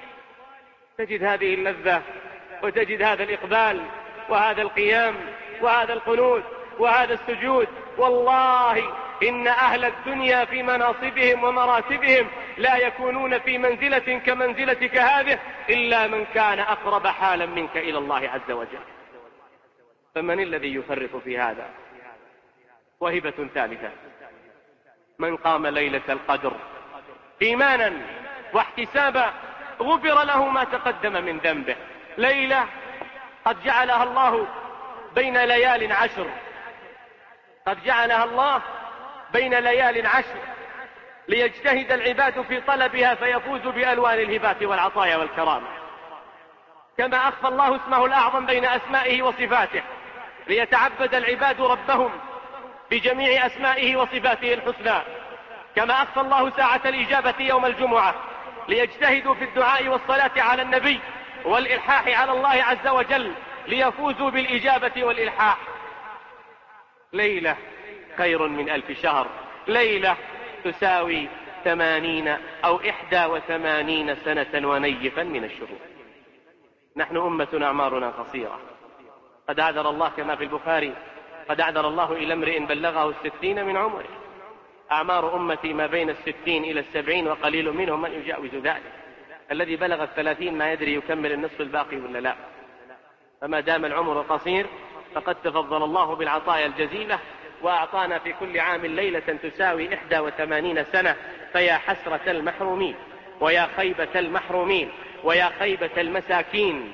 [SPEAKER 2] تجد هذه اللذة، وتجد هذا الإقبال، وهذا القيام، وهذا القنوت، وهذا السجود. والله إن أهل الدنيا في مناصبهم ومراتبهم لا يكونون في منزلة كمنزلتك هذه إلا من كان أقرب حالا منك إلى الله عز وجل. فمن الذي يفرط في هذا؟ وهبة ثالثة: من قام ليلة القدر إيمانا واحتسابا غفر له ما تقدم من ذنبه. ليلة قد جعلها الله بين ليال عشر، قد جعلها الله بين ليال عشر ليجتهد العباد في طلبها فيفوزوا بألوان الهبات والعطايا والكرامة. كما أخفى الله اسمه الأعظم بين أسمائه وصفاته ليتعبد العباد ربهم بجميع أسمائه وصفاته الحسنى. كما أخفى الله ساعة الإجابة يوم الجمعة ليجتهدوا في الدعاء والصلاة على النبي والإلحاح على الله عز وجل ليفوزوا بالإجابة والإلحاح. ليلة خير من 1000 شهر. ليلة تساوي 80 أو 81 سنة ونيفا من الشهور. نحن أمة أعمارنا قصيرة. قد أعذر الله كما في البخاري: قد أعذر الله إلى امرئ بلغه 60 من عمره. أعمار أمتي ما بين 60 إلى 70 وقليل منهم من يجاوز ذلك. الذي بلغ 30 ما يدري يكمل النصف الباقي ولا لا. فما دام العمر قصير فقد تفضل الله بالعطايا الجزيلة وأعطانا في كل عام ليلة تساوي 81 سنة. فيا حسرة المحرومين ويا خيبة المحرومين ويا خيبة المساكين.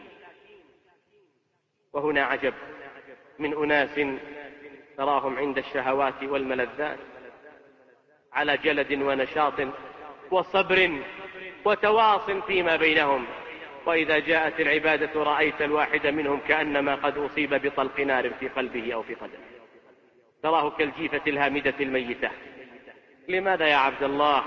[SPEAKER 2] وهنا عجب من أناس تراهم عند الشهوات والملذات على جلد ونشاط وصبر وتواص فيما بينهم، وإذا جاءت العبادة رأيت الواحد منهم كأنما قد أصيب بطلق نار في قلبه أو في قدمه. تراه كالجيفة الهامدة الميتة. لماذا يا عبد الله؟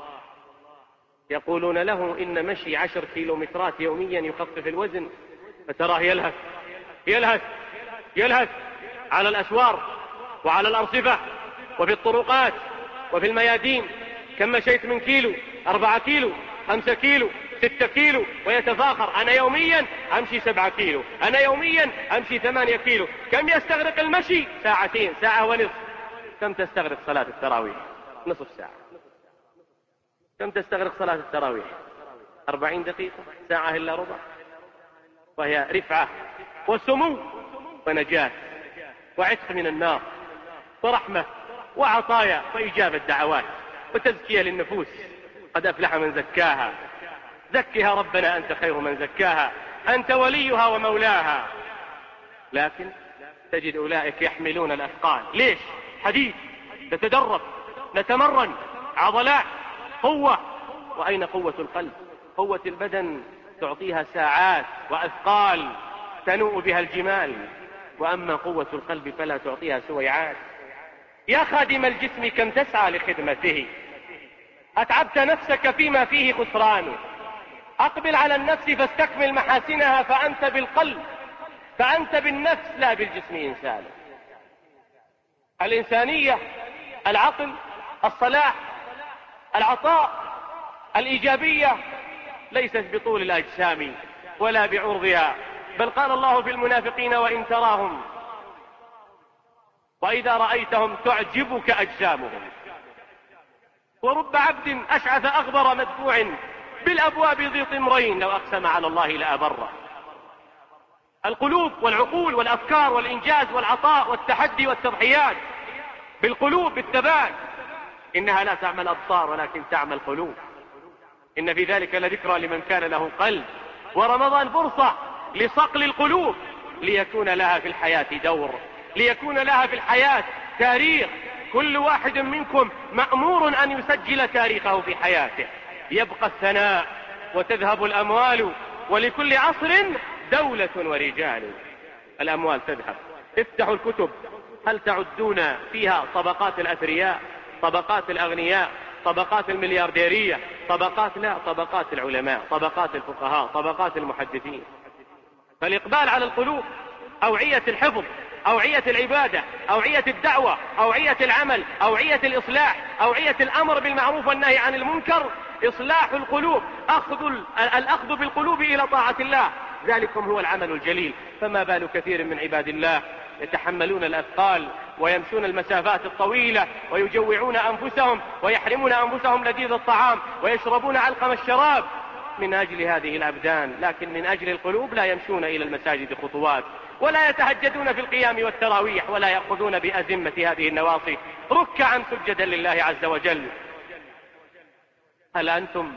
[SPEAKER 2] يقولون له إن مشي 10 كيلومترات يوميا يخفف الوزن، فتراه يلهث يلهث يلهث على الأسوار وعلى الأرصفة وفي الطرقات وفي الميادين. كم مشيت من كيلو؟ 4 كيلو، 5 كيلو، 6 كيلو، ويتفاخر: أنا يوميا أمشي 7 كيلو، أنا يوميا أمشي 8 كيلو. كم يستغرق المشي؟ 2 ساعة، 1 ساعة ونصف. كم تستغرق صلاة التراويح؟ نصف ساعة. كم تستغرق صلاة التراويح؟ 40 دقيقة، ساعة إلا ربع. وهي رفعة وسمو ونجاة وعتق من النار ورحمة وعطايا وإجابة دعوات وتزكية للنفوس. قد أفلح من زكاها. زكها ربنا أنت خير من زكاها، أنت وليها ومولاها. لكن تجد أولئك يحملون الأثقال. ليش؟ حديث، نتدرب، نتمرن، عضلات، قوة. وأين قوة القلب؟ قوة البدن تعطيها ساعات وأثقال تنوء بها الجمال، وأما قوة القلب فلا تعطيها سويعات. يا خادم الجسم كم تسعى لخدمته، أتعبت نفسك فيما فيه خسران. أقبل على النفس فاستكمل محاسنها، فأنت بالقلب، فأنت بالنفس لا بالجسم إنسان. الإنسانية، العقل، الصلاح، العطاء، الإيجابية ليست بطول الأجسام ولا بعرضها، بل قال الله في المنافقين: وإن تراهم وإذا رأيتهم تعجبك أجسامهم. ورب عبد أشعث أغبر مدفوع بالأبواب ذي طمرين لو أقسم على الله لأبره. القلوب والعقول والأفكار والإنجاز والعطاء والتحدي والتضحيات بالقلوب بالثبات. إنها لا تعمى الأبصار ولكن تعمى القلوب. إن في ذلك لذكرى لمن كان له قلب. ورمضان فرصة لصقل القلوب ليكون لها في الحياة دور، ليكون لها في الحياة تاريخ. كل واحد منكم مأمور أن يسجل تاريخه في حياته. يبقى الثناء وتذهب الأموال، ولكل عصر دولة ورجال. الأموال تذهب. افتحوا الكتب، هل تعدون فيها طبقات الأثرياء، طبقات الأغنياء، طبقات المليارديرية، طبقات لا، طبقات العلماء، طبقات الفقهاء، طبقات المحدثين. فالإقبال على القلوب، أوعية الحفظ، أوعية العبادة، أوعية الدعوة، أوعية العمل، أوعية الإصلاح، أوعية الأمر بالمعروف والنهي عن المنكر، إصلاح القلوب، الأخذ بالقلوب إلى طاعة الله. ذلكم هو العمل الجليل. فما بال كثير من عباد الله يتحملون الأثقال ويمشون المسافات الطويلة ويجوعون أنفسهم ويحرمون أنفسهم لذيذ الطعام ويشربون علقم الشراب من أجل هذه الأبدان، لكن من أجل القلوب لا يمشون إلى المساجد خطوات، ولا يتهجدون في القيام والتراويح، ولا يأخذون بأزمة هذه النواصي ركعا سجدا لله عز وجل. هل أنتم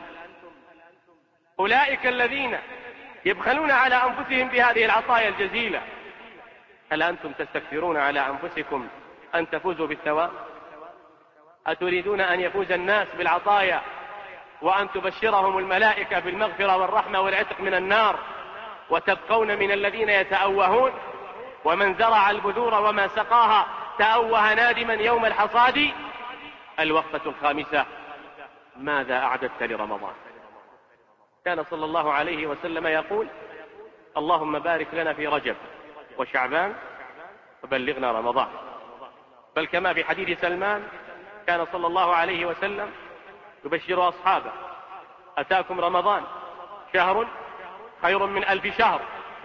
[SPEAKER 2] أولئك الذين يبخلون على أنفسهم بهذه العطايا الجزيلة؟ هل أنتم تستكثرون على أنفسكم أن تفوزوا بالثواب؟ أتريدون أن يفوز الناس بالعطايا وأن تبشرهم الملائكة بالمغفرة والرحمة والعتق من النار، وتبقون من الذين يتأوهون؟ ومن زرع البذور وما سقاها تأوه نادما يوم الحصاد. الوقفة الخامسة: ماذا أعددت لرمضان؟ كان صلى الله عليه وسلم يقول: اللهم بارك لنا في رجب وشعبان وبلغنا رمضان. بل كما في حديث سلمان كان صلى الله عليه وسلم يبشر أصحابه: أتاكم رمضان شهر خير من 1000 شهر،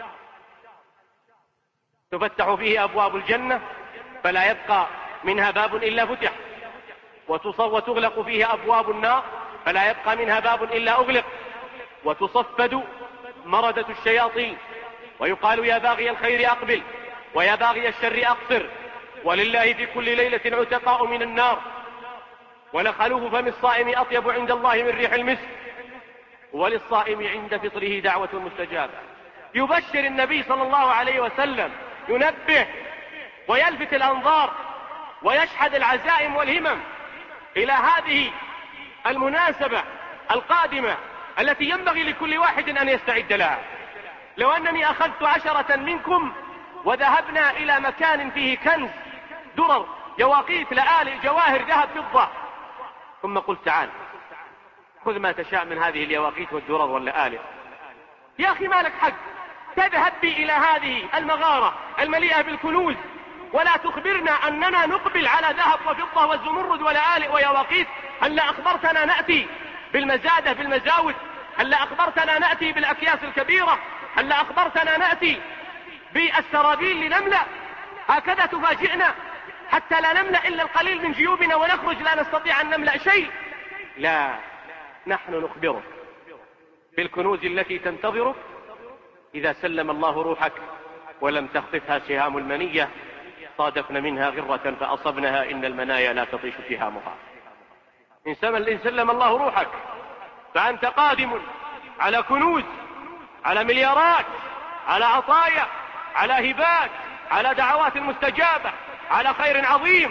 [SPEAKER 2] تفتح فيه أبواب الجنة فلا يبقى منها باب إلا فتح، وتغلق فيه أبواب النار فلا يبقى منها باب إلا أغلق، وتصفد مردة الشياطين، ويقال: يا باغي الخير أقبل ويا باغي الشر أقصر، ولله في كل ليلة عتقاء من النار، ولخلوف فم الصائم أطيب عند الله من ريح المسك، وللصائم عند فطره دعوة مستجابة. يبشر النبي صلى الله عليه وسلم، ينبه ويلفت الأنظار ويشحذ العزائم والهمم إلى هذه المناسبة القادمة التي ينبغي لكل واحد أن يستعد لها. لو أنني أخذت 10 منكم وذهبنا إلى مكان فيه كنز، درر، يواقيت، لآلئ، جواهر، ذهب، فضة، ثم قلت: تعال خذ ما تشاء من هذه اليواقيت والدرر واللآلئ، يا أخي ما لك حق تذهب بي إلى هذه المغارة المليئة بالكنوز ولا تخبرنا أننا نقبل على ذهب وفضة والزمرد ولآلئ ويواقيت؟ هل أخبرتنا نأتي بالمزادة بالمزاود؟ هل أخبرتنا نأتي بالأكياس الكبيرة؟ هل أخبرتنا نأتي بالسرابيل لنملأ؟ هكذا تفاجئنا حتى لا نملأ إلا القليل من جيوبنا ونخرج لا نستطيع أن نملأ شيء؟ لا، نحن نخبرك بالكنوز التي تنتظرك إذا سلم الله روحك ولم تخطفها سهام المنية، صادفنا منها غرة فأصبنها، إن المنايا لا تطيش سهامها. إن سلم الله روحك فأنت قادم على كنوز، على مليارات، على عطايا، على هبات، على دعوات مستجابة، على خير عظيم.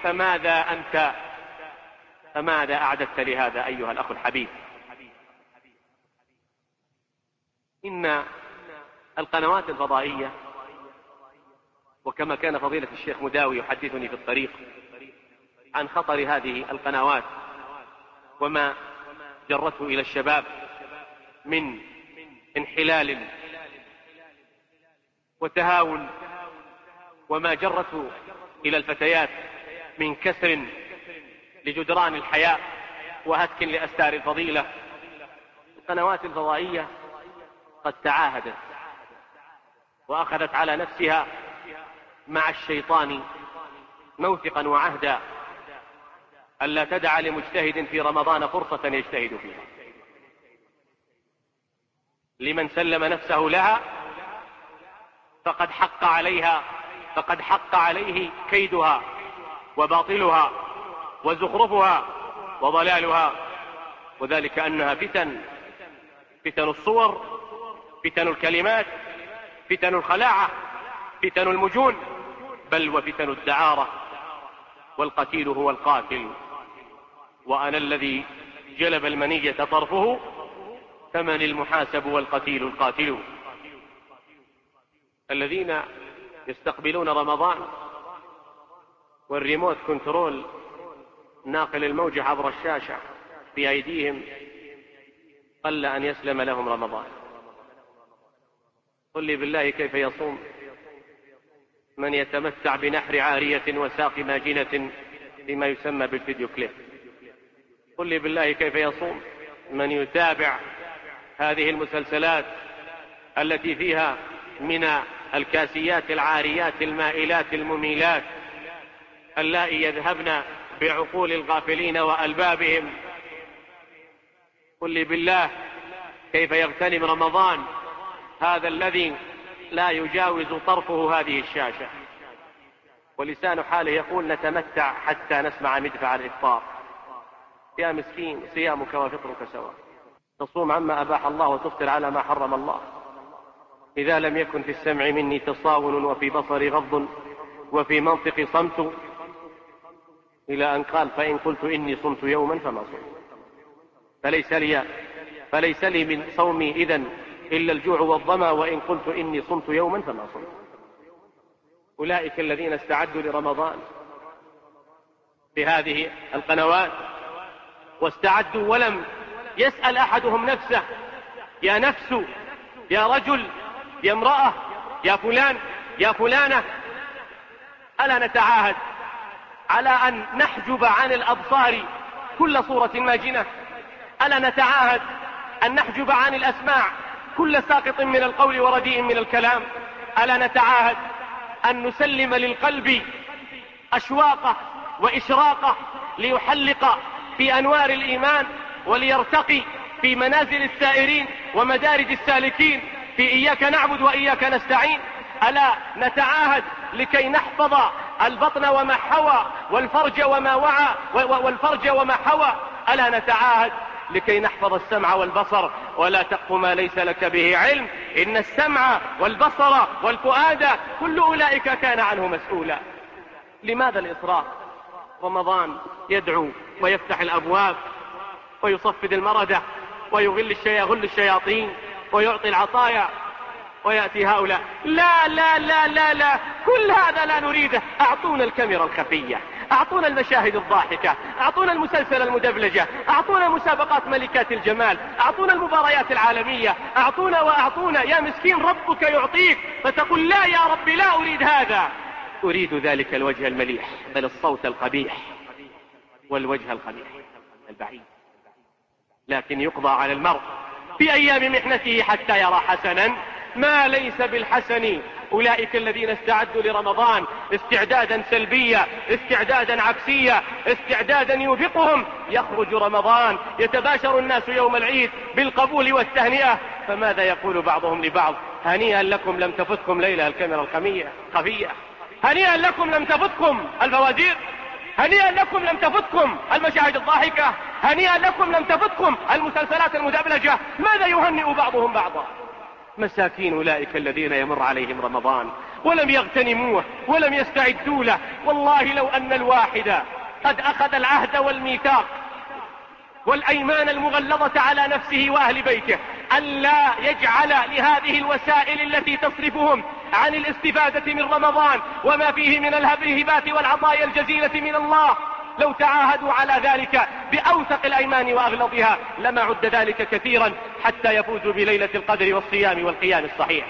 [SPEAKER 2] فماذا أعددت لهذا أيها الأخ الحبيب؟ إن القنوات الفضائية، وكما كان فضيلة الشيخ مداوي يحدثني في الطريق عن خطر هذه القنوات وما جرته إلى الشباب من انحلال وتهاون، وما جرته إلى الفتيات من كسر لجدران الحياء وهتك لأستار الفضيلة. القنوات الفضائية قد تعاهدت وأخذت على نفسها مع الشيطان موثقا وعهدا ألا تدع لمجتهد في رمضان فرصة يجتهد فيها. لمن سلم نفسه لها فقد حق عليه كيدها وباطلها وزخرفها وضلالها، وذلك أنها فتن الصور، فتن الكلمات، فتن الخلاعة، فتن المجون، بل وفتن الدعارة. والقتيل هو القاتل، وأنا الذي جلب المنية طرفه، فمن المحاسب والقتيل القاتل. الذين يستقبلون رمضان والريموت كنترول ناقل الموجة عبر الشاشة في أيديهم قل أن يسلم لهم رمضان. قل لي بالله كيف يصوم من يتمتع بنحر عارية وساق ماجنة بما يسمى بالفيديو كليب؟ قل لي بالله كيف يصوم من يتابع هذه المسلسلات التي فيها من الكاسيات العاريات المائلات المميلات اللائي يذهبن بعقول الغافلين وألبابهم. قل لي بالله كيف يغتنم رمضان هذا الذي لا يجاوز طرفه هذه الشاشة، ولسان حاله يقول نتمتع حتى نسمع مدفع الإفطار. يا مسكين، صيامك وفطرك سواء، تصوم عما أباح الله وتفطر على ما حرم الله. إذا لم يكن في السمع مني تصاون وفي بصري غض وفي منطقي صمت، إلى أن قال فإن قلت إني صمت يوما فما صمت. فليس لي من صومي إذن إلا الجوع والظما، وإن قلت إني صمت يوما فما صمت. أولئك الذين استعدوا لرمضان بهذه القنوات واستعدوا، ولم يسأل أحدهم نفسه يا نفس، يا رجل، يا امرأة، يا فلان، يا فلانة، ألا نتعاهد على أن نحجب عن الأبصار كل صورة ماجنة؟ ألا نتعاهد أن نحجب عن الأسماع كل ساقط من القول ورديء من الكلام؟ ألا نتعاهد أن نسلم للقلب أشواقه وإشراقه ليحلق في أنوار الإيمان وليرتقي في منازل السائرين ومدارج السالكين في إياك نعبد وإياك نستعين؟ ألا نتعاهد لكي نحفظ البطن وما حوى والفرج وما وعى والفرج وما حوى؟ ألا نتعاهد لكي نحفظ السمع والبصر؟ ولا تقف ما ليس لك به علم، إن السمع والبصر والفؤاد كل أولئك كان عنه مسؤولا. لماذا الإصرار؟ رمضان يدعو ويفتح الأبواب ويصفد المردة ويغل الشياطين ويعطي العطايا، ويأتي هؤلاء لا لا لا لا لا، كل هذا لا نريده. أعطونا الكاميرا الخفية، أعطونا المشاهد الضاحكة، أعطونا المسلسل المدبلجة، أعطونا مسابقات ملكات الجمال، أعطونا المباريات العالمية، أعطونا وأعطونا. يا مسكين، ربك يعطيك فتقول لا يا رب لا أريد هذا، أريد ذلك الوجه المليح، بل الصوت القبيح والوجه القبيح البعيد. لكن يقضى على المرء في أيام محنته حتى يرى حسنا ما ليس بالحسن. أولئك الذين استعدوا لرمضان استعدادا سلبيا، استعدادا عكسيا، استعدادا يوفقهم. يخرج رمضان يتباشر الناس يوم العيد بالقبول والتهنئة، فماذا يقول بعضهم لبعض؟ هنيئا لكم لم تفتكم ليلة الكاميرا الخفية، هنيئا لكم لم تفتكم الفوازير، هنيئا لكم لم تفتكم المشاهد الضاحكة، هنيئا لكم لم تفتكم المسلسلات المدبلجة. ماذا يهنئ بعضهم بعضا؟ مساكين أولئك الذين يمر عليهم رمضان ولم يغتنموه ولم يستعدوا له. والله لو أن الواحد قد أخذ العهد والميثاق والأيمان المغلظة على نفسه وأهل بيته أن لا يجعل لهذه الوسائل التي تصرفهم عن الاستفادة من رمضان وما فيه من الهبات والعطايا الجزيلة من الله، لو تعاهدوا على ذلك بأوثق الأيمان وأغلظها لما عد ذلك كثيرا حتى يفوزوا بليلة القدر والصيام والقيام الصحيح.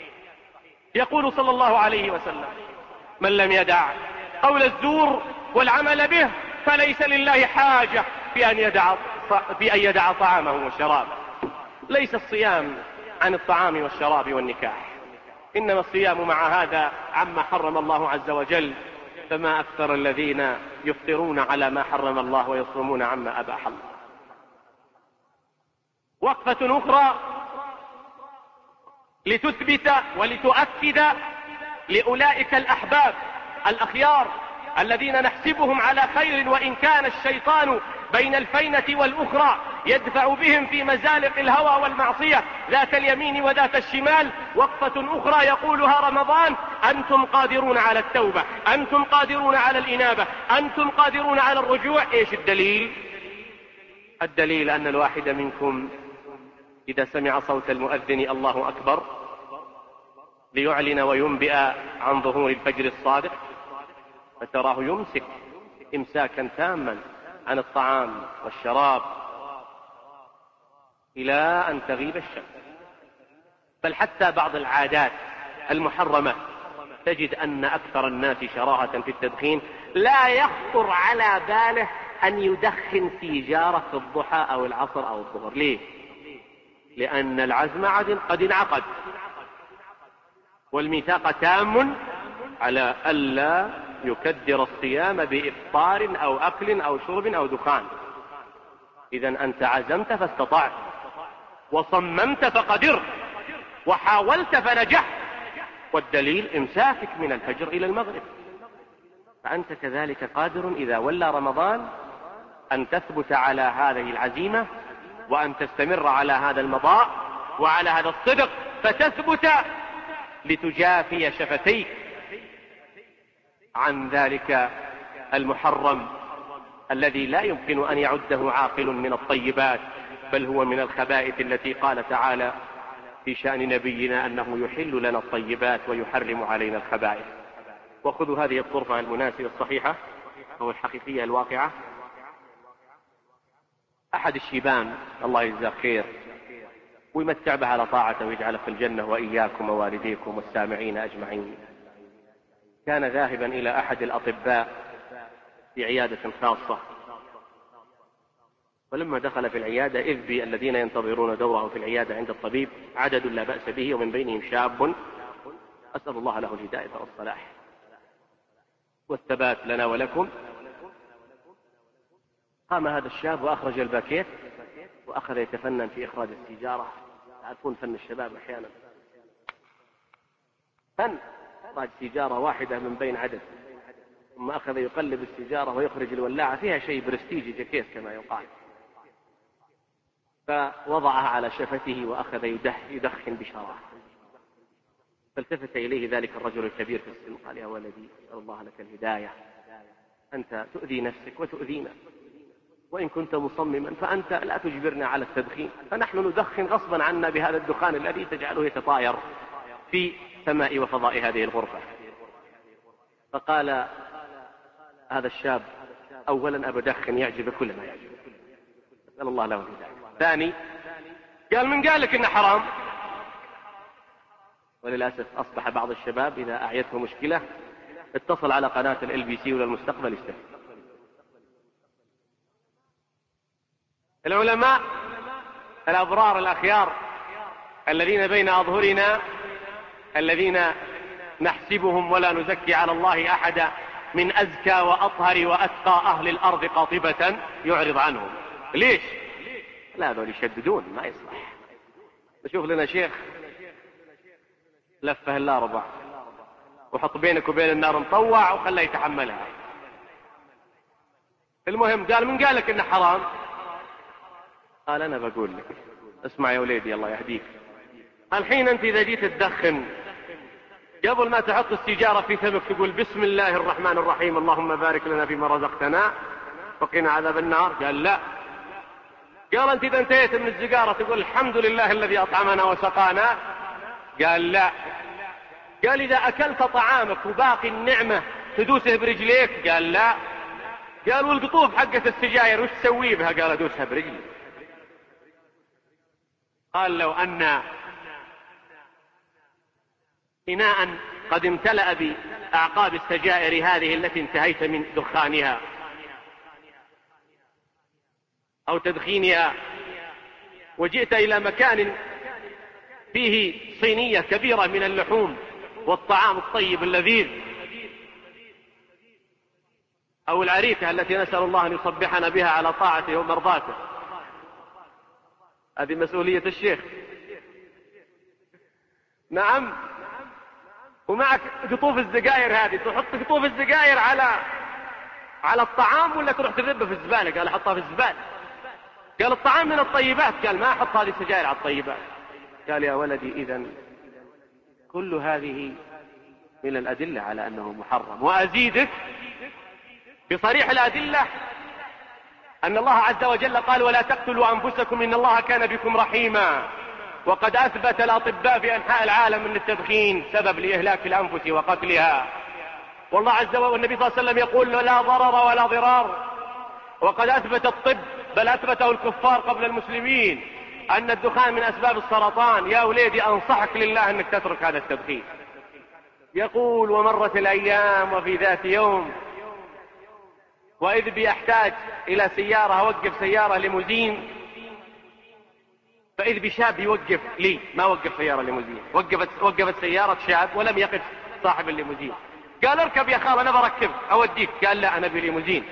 [SPEAKER 2] يقول صلى الله عليه وسلم: من لم يدع قول الزور والعمل به فليس لله حاجة في أن يدع طعامه وشرابه. ليس الصيام عن الطعام والشراب والنكاح، إنما الصيام مع هذا عما حرم الله عز وجل. فما أكثر الذين يفطرون على ما حرم الله ويصومون عما أباح الله. وقفة أخرى لتثبت ولتؤكد لأولئك الأحباب الأخيار الذين نحسبهم على خير، وإن كان الشيطان بين الفينة والأخرى يدفع بهم في مزالق الهوى والمعصية ذات اليمين وذات الشمال. وقفة أخرى يقولها رمضان: أنتم قادرون على التوبة، أنتم قادرون على الإنابة، أنتم قادرون على الرجوع. إيش الدليل؟ الدليل أن الواحد منكم إذا سمع صوت المؤذن الله أكبر ليعلن وينبئ عن ظهور الفجر الصادق فتراه يمسك إمساكا تاما عن الطعام والشراب إلى أن تغيب الشمس. بل حتى بعض العادات المحرمة تجد أن أكثر الناس شراهة في التدخين لا يخطر على باله أن يدخن سيجارة في الضحى أو العصر أو الظهر. ليه؟ لأن العزم قد انعقد والميثاق تام على ألا يكدر الصيام بإفطار أو أكل أو شرب أو دخان. إذا أنت عزمت فاستطعت، وصممت فقدرت، وحاولت فنجحت، والدليل إمساكك من الفجر إلى المغرب. فأنت كذلك قادر إذا ولى رمضان أن تثبت على هذه العزيمة، وأن تستمر على هذا المضاء وعلى هذا الصدق، فتثبت لتجافي شفتيك عن ذلك المحرم الذي لا يمكن أن يعده عاقل من الطيبات، بل هو من الخبائث التي قال تعالى في شأن نبينا أنه يحل لنا الطيبات ويحرم علينا الخبائث. وخذوا هذه الطرفة المناسبة الصحيحة أو الحقيقية الواقعة. أحد الشيبان الله يجزاه خير ويمتع به على طاعته ويجعله في الجنة وإياكم ووالديكم والسامعين أجمعين، كان ذاهبا إلى أحد الأطباء في عيادة خاصة، ولما دخل في العيادة إذ بالذين ينتظرون دوره في العيادة عند الطبيب عدد لا بأس به، ومن بينهم شاب أسأل الله له الهداية والصلاح والثبات لنا ولكم. قام هذا الشاب وأخرج الباكيت وأخذ يتفنن في إخراج السيجارة. تعرفون فن الشباب أحيانا، فن إخراج سيجارة واحدة من بين عدد، ثم أخذ يقلب السيجارة ويخرج الولاعة فيها شيء برستيجي جكيس كما يقال، فوضعها على شفته وأخذ يدخن بشراهة. فالتفت إليه ذلك الرجل الكبير في السن قال: يا ولدي أسأل الله لك الهداية، أنت تؤذي نفسك وتؤذينا، وإن كنت مصمما فأنت لا تجبرنا على التدخين، فنحن ندخن غصبا عنا بهذا الدخان الذي تجعله يتطاير في سماء وفضاء هذه الغرفة. فقال هذا الشاب: أولا أبدخن يعجب كل ما يعجب، أسأل الله له الهداية. ثاني، قال: من قال لك إنه حرام؟ وللأسف أصبح بعض الشباب إذا أعيته مشكلة اتصل على قناة LBC ولا المستقبل يستفيد. العلماء الأبرار الأخيار الذين بين أظهرنا، الذين نحسبهم ولا نزكي على الله أحدا من أزكى وأطهر وأتقى أهل الأرض قاطبة، يعرض عنهم. ليش؟ لا، هذول يشددون، ما يصلح. نشوف لنا شيخ لفه الله ربع وحط بينك وبين النار مطوع وخلاه يتحملها. المهم قال: من قال لك إنه حرام؟ قال: أنا بقول لك، اسمع يا وليدي الله يهديك، الحين أنت إذا جيت تدخن قبل ما تحط السيجارة في فمك تقول بسم الله الرحمن الرحيم اللهم بارك لنا فيما رزقتنا وقنا عذاب النار؟ قال: لا. قال: أنت إذا انتهيت من السيجارة تقول الحمد لله الذي أطعمنا وسقانا؟ قال: لا. قال: إذا أكلت طعامك وباقي النعمة تدوسه برجليك؟ قال: لا. قال: والقطوف حقة السجاير وش تسوي بها؟ قال: أدوسها برجلي. قال: لو أن إناء قد امتلأ بأعقاب السجائر هذه التي انتهيت من دخانها أو تدخينها، وجئت إلى مكان فيه صينية كبيرة من اللحوم والطعام الطيب اللذيذ، أو العريكة التي نسأل الله أن يصبحنا بها على طاعته ومرضاته، هذه مسؤولية الشيخ. نعم. ومعك قطوف السجاير هذه، تحط قطوف السجاير على الطعام ولا تروح تذبه في الزبالة؟ قال: أحطها في الزبالة. قال: الطعام من الطيبات. قال: ما أحط هذه السجاير على الطيبات. قال: يا ولدي إذن كل هذه من الأدلة على أنه محرم. وأزيدك بصريح الأدلة أن الله عز وجل قال: ولا تقتلوا أنفسكم إن الله كان بكم رحيما. وقد أثبت الأطباء في أنحاء العالم أن التدخين سبب لإهلاك الأنفس وقتلها، والله عز وجل والنبي صلى الله عليه وسلم يقول: لا ضرر ولا ضرار. وقد أثبت الطب، بل أثبته الكفار قبل المسلمين، أن الدخان من أسباب السرطان. يا وليدي أنصحك لله أنك تترك هذا التدخين. يقول: ومرت الأيام وفي ذات يوم وإذ بي أحتاج إلى سيارة، أوقف سيارة ليموزين، فإذ بشاب يوقف لي، ما وقف سيارة ليموزين، وقفت سيارة شاب ولم يقف صاحب الليموزين. قال اركب يا خال أنا بركب أوديك. قال لا أنا بليموزين.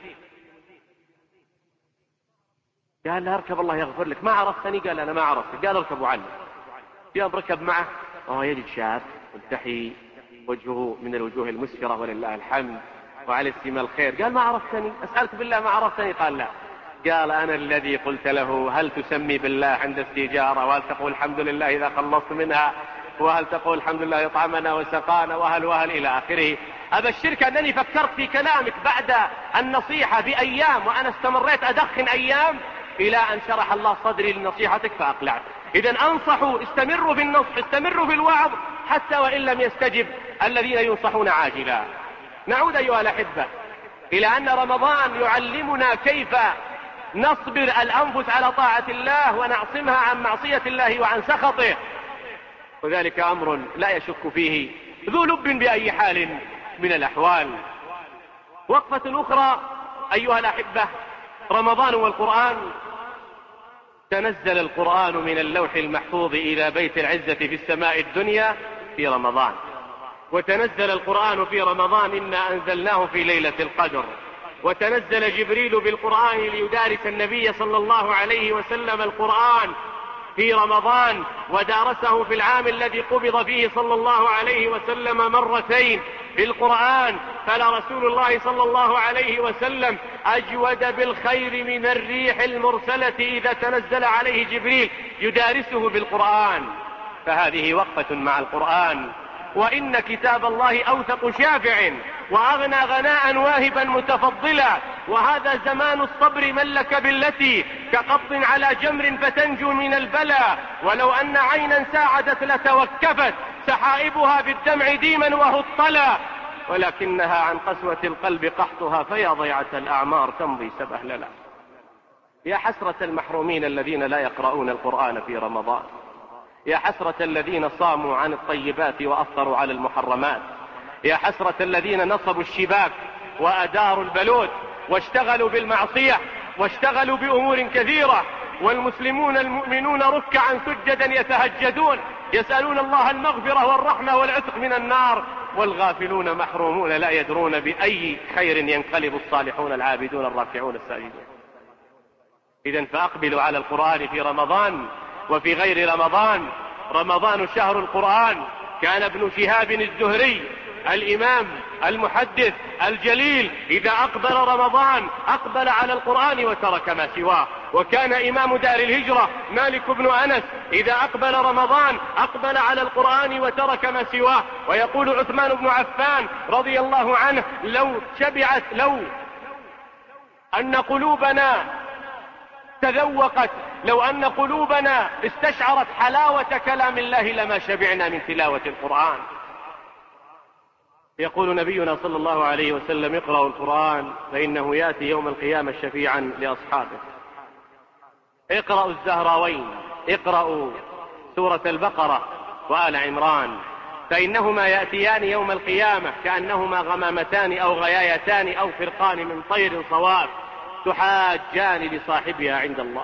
[SPEAKER 2] قال لا اركب الله يغفر لك، ما عرفتني؟ قال أنا ما عرفتك. قال اركب وعلم. يوم ركب معه يجد شاب ملتحي وجهه من الوجوه المسفرة ولله الحمد وعلى السماء الخير. قال ما عرفتني؟ أسألك بالله ما عرفتني؟ قال لا. قال أنا الذي قلت له هل تسمي بالله عند السجارة، وهل تقول الحمد لله إذا خلصت منها، وهل تقول الحمد لله يطعمنا وسقانا، وهل إلى آخره. أبشرك أنني فكرت في كلامك بعد النصيحة بأيام، وأنا استمريت أدخن أيام إلى أن شرح الله صدري لنصيحتك فأقلعت. إذن أنصحوا، استمروا بالنصح، استمروا بالوعظ، حتى وإن لم يستجب الذين ينصحون عاجلا. نعود أيها الأحبة إلى أن رمضان يعلمنا كيف نصبر الأنفس على طاعة الله ونعصمها عن معصية الله وعن سخطه، وذلك أمر لا يشك فيه ذو لب بأي حال من الأحوال. وقفة أخرى أيها الأحبة، رمضان والقرآن. تنزل القرآن من اللوح المحفوظ إلى بيت العزة في السماء الدنيا في رمضان، وتنزل القرآن في رمضان إنا أنزلناه في ليلة القدر، وتنزل جبريل بالقرآن ليدارس النبي صلى الله عليه وسلم القرآن في رمضان، ودارسه في العام الذي قبض فيه صلى الله عليه وسلم مرتين بالقرآن. فلرسول الله صلى الله عليه وسلم أجود بالخير من الريح المرسلة إذا تنزل عليه جبريل يدارسه بالقرآن. فهذه وقفة مع القرآن. وإن كتاب الله أوثق شافع وأغنى غناء واهبا متفضلا، وهذا زمان الصبر من لك بالتي كقبض على جمر فتنجو من البلاء، ولو أن عينا ساعدت لتوكفت سحائبها بالدمع ديما وهطلا، ولكنها عن قسوة القلب قحطها فيا ضيعة الأعمار تمضي سبهللا. يا حسرة المحرومين الذين لا يقرؤون القرآن في رمضان، يا حسرة الذين صاموا عن الطيبات وأفطروا على المحرمات، يا حسرة الذين نصبوا الشباك وأداروا البلوت واشتغلوا بالمعصية واشتغلوا بأمور كثيرة، والمسلمون المؤمنون ركعا سجدا يتهجدون يسألون الله المغفرة والرحمة والعتق من النار، والغافلون محرومون لا يدرون بأي خير ينقلب الصالحون العابدون الراكعون الساجدون. إذن فأقبلوا على القرآن في رمضان وفي غير رمضان. رمضان شهر القرآن. كان ابن شهاب الزهري الإمام المحدث الجليل إذا أقبل رمضان أقبل على القرآن وترك ما سواه. وكان إمام دار الهجرة مالك بن أنس إذا أقبل رمضان أقبل على القرآن وترك ما سواه. ويقول عثمان بن عفان رضي الله عنه لو أن قلوبنا تذوقت، لو أن قلوبنا استشعرت حلاوة كلام الله لما شبعنا من تلاوة القرآن. يقول نبينا صلى الله عليه وسلم اقرأوا القرآن فإنه يأتي يوم القيامة شفيعا لأصحابه. اقرأوا الزهراوين، اقرأوا سورة البقرة وآل عمران، فإنهما يأتيان يوم القيامة كأنهما غمامتان أو غيايتان أو فرقان من طير صواب تحاجان لصاحبها عند الله.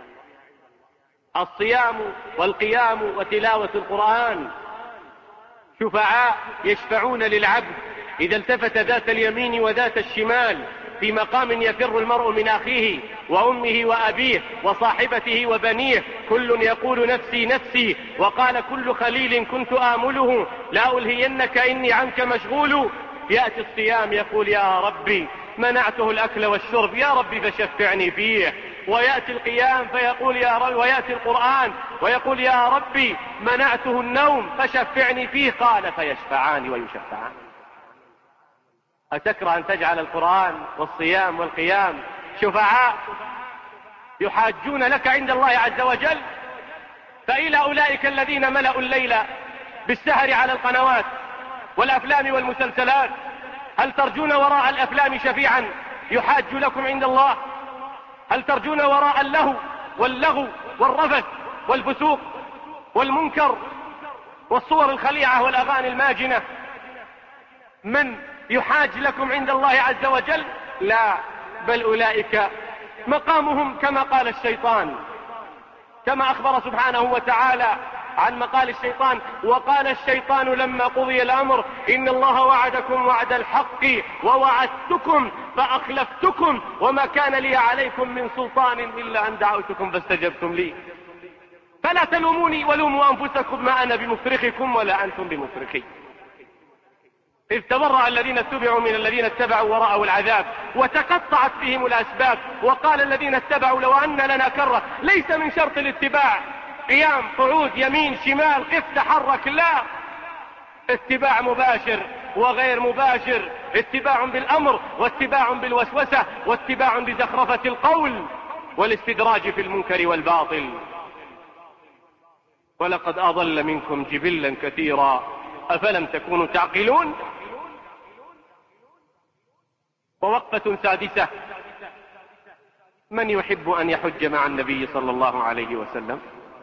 [SPEAKER 2] الصيام والقيام وتلاوة القرآن شفعاء يشفعون للعبد إذا التفت ذات اليمين وذات الشمال في مقام يفر المرء من أخيه وأمه وأبيه وصاحبته وبنيه، كل يقول نفسي نفسي، وقال كل خليل كنت آمله لا ألهينك إني عنك مشغول. يأتي الصيام يقول يا ربي منعته الأكل والشرب يا ربي فشفعني فيه، ويأتي القيام فيقول يا رب، ويأتي القرآن ويقول يا ربي منعته النوم فشفعني فيه، قال فيشفعان ويشفعان. أتكره أن تجعل القرآن والصيام والقيام شفعاء يحاجون لك عند الله عز وجل؟ فإلى أولئك الذين ملأوا الليل بالسهر على القنوات والأفلام والمسلسلات، هل ترجون وراء الأفلام شفيعا يحاج لكم عند الله؟ هل ترجون وراء اللهو واللغو والرفث والفسوق والمنكر والصور الخليعة والأغاني الماجنة من يحاج لكم عند الله عز وجل؟ لا، بل أولئك مقامهم كما قال الشيطان، كما أخبر سبحانه وتعالى عن مقال الشيطان. وقال الشيطان لما قضي الأمر: إن الله وعدكم وعد الحق ووعدتكم فأخلفتكم وما كان لي عليكم من سلطان إلا أن دعوتكم فاستجبتم لي فلا تلوموني ولوموا أنفسكم ما أنا بمصرخكم ولا أنتم بمصرخي. إذ تبرأ الذين اتبعوا من الذين اتبعوا ورأوا العذاب وتقطعت بهم الأسباب. وقال الذين اتبعوا: لو أن لنا كرة. ليس من شرط الاتباع قيام قعود يمين شمال قف تحرك، لا، اتباع مباشر وغير مباشر، اتباع بالأمر واتباع بالوسوسة واتباع بزخرفة القول والاستدراج في المنكر والباطل. ولقد أضل منكم جبلا كثيرا أفلم تكونوا تعقلون. ووقفة سادسة: من يحب أن يحج مع النبي صلى الله عليه وسلم؟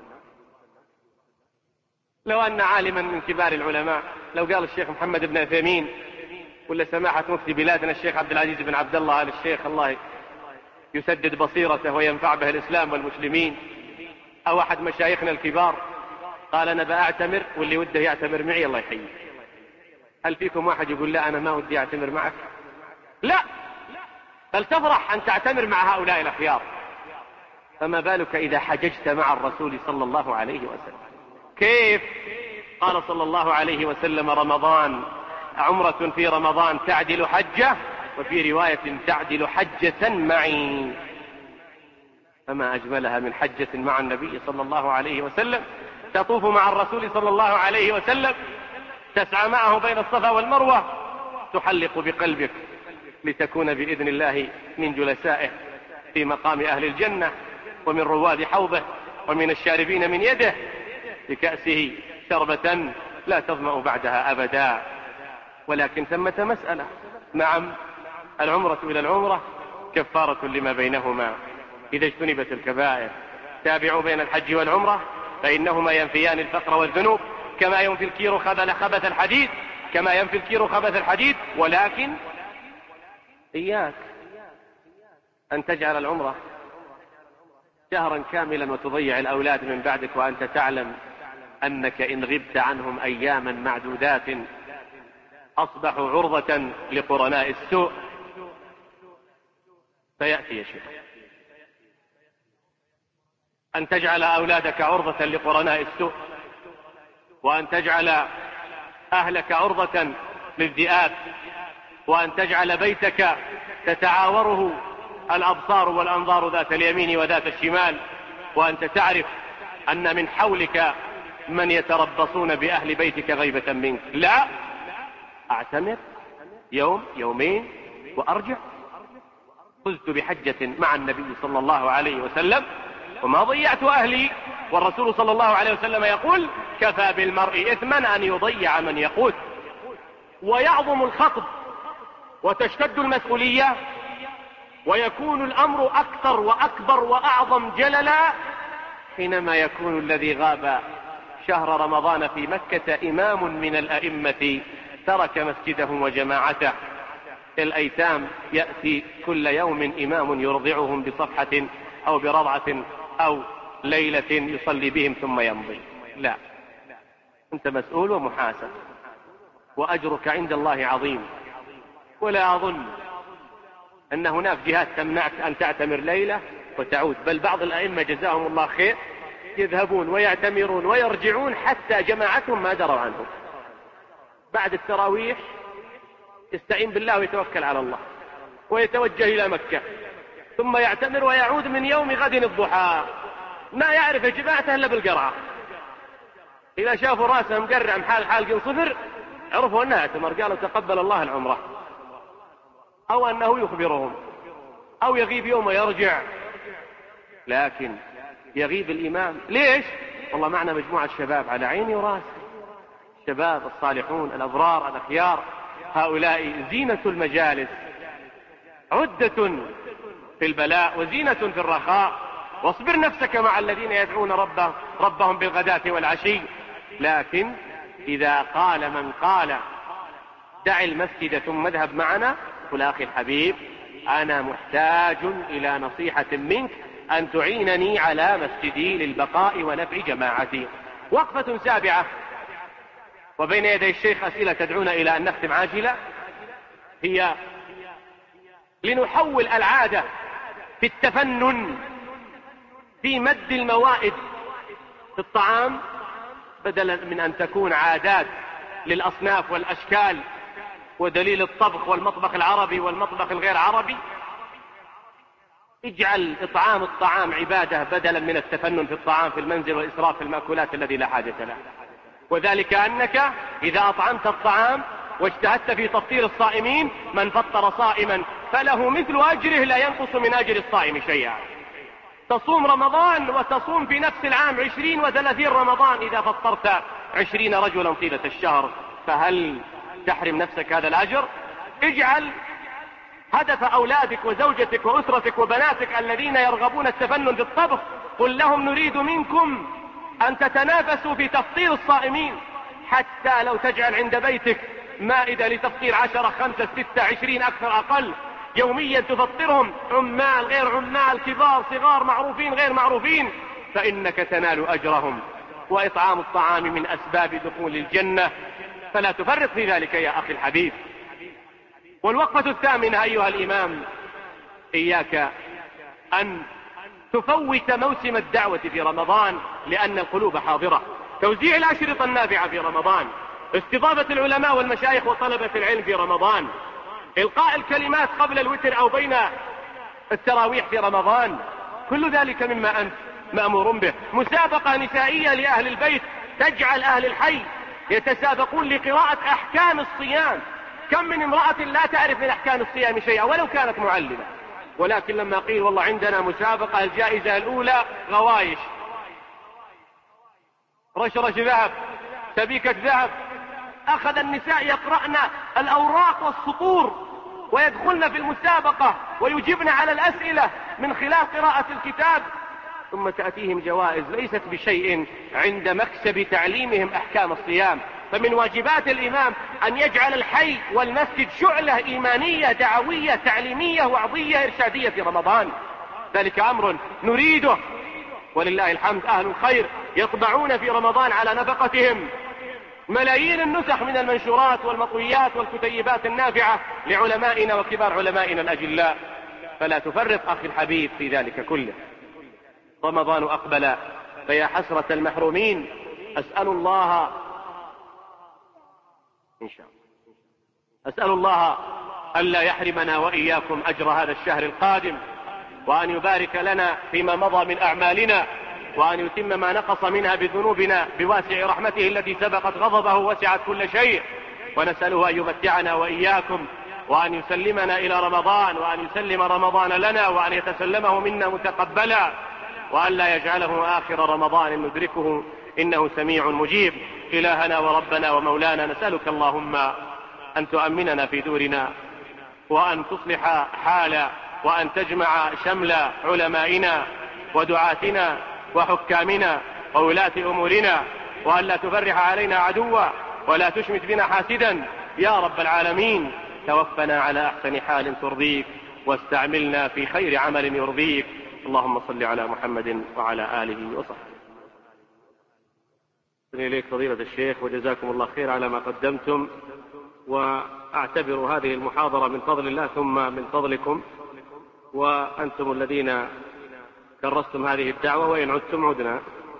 [SPEAKER 2] لو أن عالما من كبار العلماء، لو قال الشيخ محمد بن عثيمين ولا سماحة مفتي بلادنا الشيخ عبد العزيز بن عبد الله آل الشيخ الله يسدد بصيرته وينفع به الإسلام والمسلمين، أو أحد مشايخنا الكبار قال: أنا بأعتمر واللي وده يعتمر معي الله يحييه، هل فيكم واحد يقول: لا أنا ما ودي أعتمر معك؟ لا، بل تفرح أن تعتمر مع هؤلاء الأخيار. فما بالك إذا حججت مع الرسول صلى الله عليه وسلم؟ كيف؟ قال صلى الله عليه وسلم: رمضان، عمرة في رمضان تعدل حجة، وفي رواية تعدل حجة معي. فما أجملها من حجة مع النبي صلى الله عليه وسلم، تطوف مع الرسول صلى الله عليه وسلم، تسعى معه بين الصفا والمروة، تحلق بقلبك لتكون بإذن الله من جلسائه في مقام أهل الجنة ومن رواد حوضه ومن الشاربين من يده بكأسه شربة لا تظمأ بعدها أبدا. ولكن ثمة مسألة: نعم، العمرة إلى العمرة كفارة لما بينهما إذا اجتنبت الكبائر. تابعوا بين الحج والعمرة فإنهما ينفيان الفقر والذنوب كما ينفي الكير خبث الحديد، كما ينفي الكير خبث الحديد. ولكن إياك أن تجعل العمرة شهرا كاملا وتضيع الأولاد من بعدك وأنت تعلم أنك إن غبت عنهم أياما معدودات أصبحوا عرضة لقرناء السوء. فيأتي يا شيخ أن تجعل أولادك عرضة لقرناء السوء، وأن تجعل أهلك عرضة للذئاب، وأن تجعل بيتك تتعاوره الأبصار والأنظار ذات اليمين وذات الشمال، وأنت تعرف أن من حولك من يتربصون بأهل بيتك غيبة منك. لا، أعتمر يوم يومين وأرجع. فزت بحجة مع النبي صلى الله عليه وسلم وما ضيعت أهلي، والرسول صلى الله عليه وسلم يقول: كفى بالمرء إثما أن يضيع من يقوت. ويعظم الخطب وتشتد المسؤولية ويكون الأمر أكثر وأكبر وأعظم جللا حينما يكون الذي غاب شهر رمضان في مكة إمام من الأئمة ترك مسجده وجماعته. الأيتام يأتي كل يوم إمام يرضعهم بصفحة أو برضعة أو ليلة يصلي بهم ثم يمضي. لا، أنت مسؤول ومحاسب، وأجرك عند الله عظيم. ولا أظن أن هناك جهات تمنعك أن تعتمر ليلة وتعود، بل بعض الأئمة جزاهم الله خير يذهبون ويعتمرون ويرجعون حتى جماعتهم ما دروا عنهم. بعد التراويح يستعين بالله ويتوكل على الله ويتوجه إلى مكة، ثم يعتمر ويعود من يوم غد الضحى، ما يعرف جماعته إلا بالقرعة. إذا شافوا راسه مقرع محال حالق صفر عرفوا أنها اعتمر، قالوا تقبل الله العمرة، أو أنه يخبرهم، أو يغيب يوم ويرجع. لكن يغيب الإمام ليش؟ والله معنا مجموعة شباب على عيني وراسي، الشباب الصالحون الأبرار الأخيار، هؤلاء زينة المجالس، عدة في البلاء وزينة في الرخاء. واصبر نفسك مع الذين يدعون ربهم بالغداة والعشي. لكن إذا قال من قال دع المسجد ثم اذهب معنا، قل أخي الحبيب أنا محتاج إلى نصيحة منك أن تعينني على مسجدي للبقاء ونفع جماعتي. وقفة سابعة وبين يدي الشيخ أسئلة تدعونا إلى أن نختم عاجلة، هي لنحول العادة في التفنن في مد الموائد في الطعام، بدلا من أن تكون عادات للأصناف والأشكال ودليل الطبخ والمطبخ العربي والمطبخ الغير عربي، اجعل إطعام الطعام عبادة بدلا من التفنن في الطعام في المنزل والإسراف في المأكولات الذي لا حاجة له. وذلك أنك إذا أطعمت الطعام واجتهدت في تفطير الصائمين، من فطر صائما فله مثل أجره لا ينقص من أجر الصائم شيئا. تصوم رمضان وتصوم في نفس العام 20 و30 رمضان إذا فطرت 20 رجلا طيلة الشهر، فهل تحرم نفسك هذا الأجر؟ اجعل هدف أولادك وزوجتك وأسرتك وبناتك الذين يرغبون التفنن في الطبخ، قل لهم نريد منكم أن تتنافسوا في تفطير الصائمين، حتى لو تجعل عند بيتك مائدة لتفطير 10 5 6 20 أكثر أقل يوميا تفطرهم، عمال غير عمال، كبار صغار، معروفين غير معروفين، فإنك تنال أجرهم. وإطعام الطعام من أسباب دخول الجنة، فلا تفرط في ذلك يا أخي الحبيب. والوقفة الثامنة أيها الإمام، إياك أن تفوت موسم الدعوة في رمضان لأن القلوب حاضرة. توزيع الأشرطة النافعة في رمضان، استضافة العلماء والمشايخ وطلبة العلم في رمضان، إلقاء الكلمات قبل الوتر أو بين التراويح في رمضان، كل ذلك مما أنت مأمور به. مسابقة نسائية لأهل البيت تجعل أهل الحي يتسابقون لقراءة أحكام الصيام. كم من امرأة لا تعرف من أحكام الصيام شيئا ولو كانت معلمة، ولكن لما قيل والله عندنا مسابقة الجائزة الأولى غوايش، رشرش ذهب، سبيكة ذهب، أخذ النساء يقرأن الأوراق والسطور ويدخلن في المسابقة ويجبن على الأسئلة من خلال قراءة الكتاب، ثم تأتيهم جوائز ليست بشيء عند مكسب تعليمهم أحكام الصيام. فمن واجبات الإمام أن يجعل الحي والمسجد شعلة إيمانية دعوية تعليمية وعظية إرشادية في رمضان، ذلك أمر نريده، ولله الحمد أهل الخير يطبعون في رمضان على نفقتهم ملايين النسخ من المنشورات والمطويات والكتيبات النافعة لعلمائنا وكبار علمائنا الأجلاء، فلا تفرط أخي الحبيب في ذلك كله. رمضان أقبل فيا حسرة المحرومين، أسأل الله إن شاء الله أسأل الله ألا يحرمنا وإياكم أجر هذا الشهر القادم، وأن يبارك لنا فيما مضى من أعمالنا، وأن يتم ما نقص منها بذنوبنا بواسع رحمته التي سبقت غضبه وسعت كل شيء، ونسأله أن يمتعنا وإياكم، وأن يسلمنا إلى رمضان، وأن يسلم رمضان لنا، وأن يتسلمه منا متقبلا، وأن لا يجعله آخر رمضان ندركه إنه سميع مجيب. إلهنا وربنا ومولانا، نسألك اللهم أن تؤمننا في دورنا، وأن تصلح حال وأن تجمع شمل علمائنا ودعاتنا وحكامنا وولاة أمورنا، وأن لا تفرح علينا عدوا ولا تشمت بنا حاسدا يا رب العالمين. توفنا على أحسن حال ترضيك، واستعملنا في خير عمل يرضيك. اللهم صل على محمد وعلى آله وصحبه. إليك فضيلة الشيخ، وجزاكم الله خير على ما قدمتم، وأعتبر هذه المحاضرة من فضل الله ثم من فضلكم، وأنتم الذين كرستم هذه الدعوة، وإن عدتم عدنا.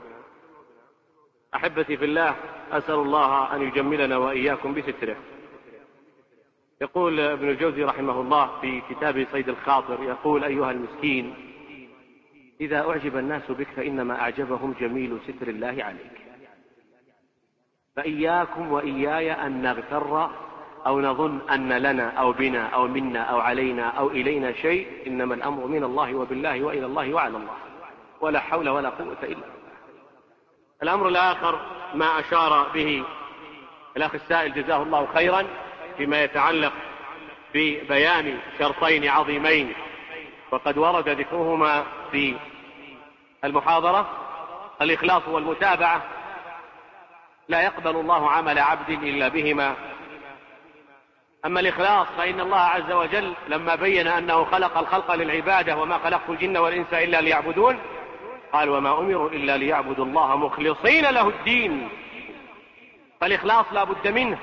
[SPEAKER 2] أحبتي في الله، أسأل الله أن يجملنا وإياكم بستره. يقول ابن الجوزي رحمه الله في كتابه صيد الخاطر، يقول: أيها المسكين، إذا أعجب الناس بك فإنما أعجبهم جميل ستر الله عليك، فإياكم وإياي أن نغتر أو نظن أن لنا أو بنا أو منا أو علينا أو إلينا شيء، إنما الأمر من الله وبالله وإلى الله وعلى الله، ولا حول ولا قوة إلا بالله. الأمر الآخر ما أشار به الأخ السائل جزاه الله خيرا فيما يتعلق ببيان شرطين عظيمين وقد ورد ذكرهما في المحاضرة: الإخلاص والمتابعة. لا يقبل الله عمل عبد إلا بهما. أما الإخلاص فإن الله عز وجل لما بين أنه خلق الخلق للعبادة وما خلقت الجن والإنس إلا ليعبدون، قال وما أمروا إلا ليعبدوا الله مخلصين له الدين. فالإخلاص لا بد منه.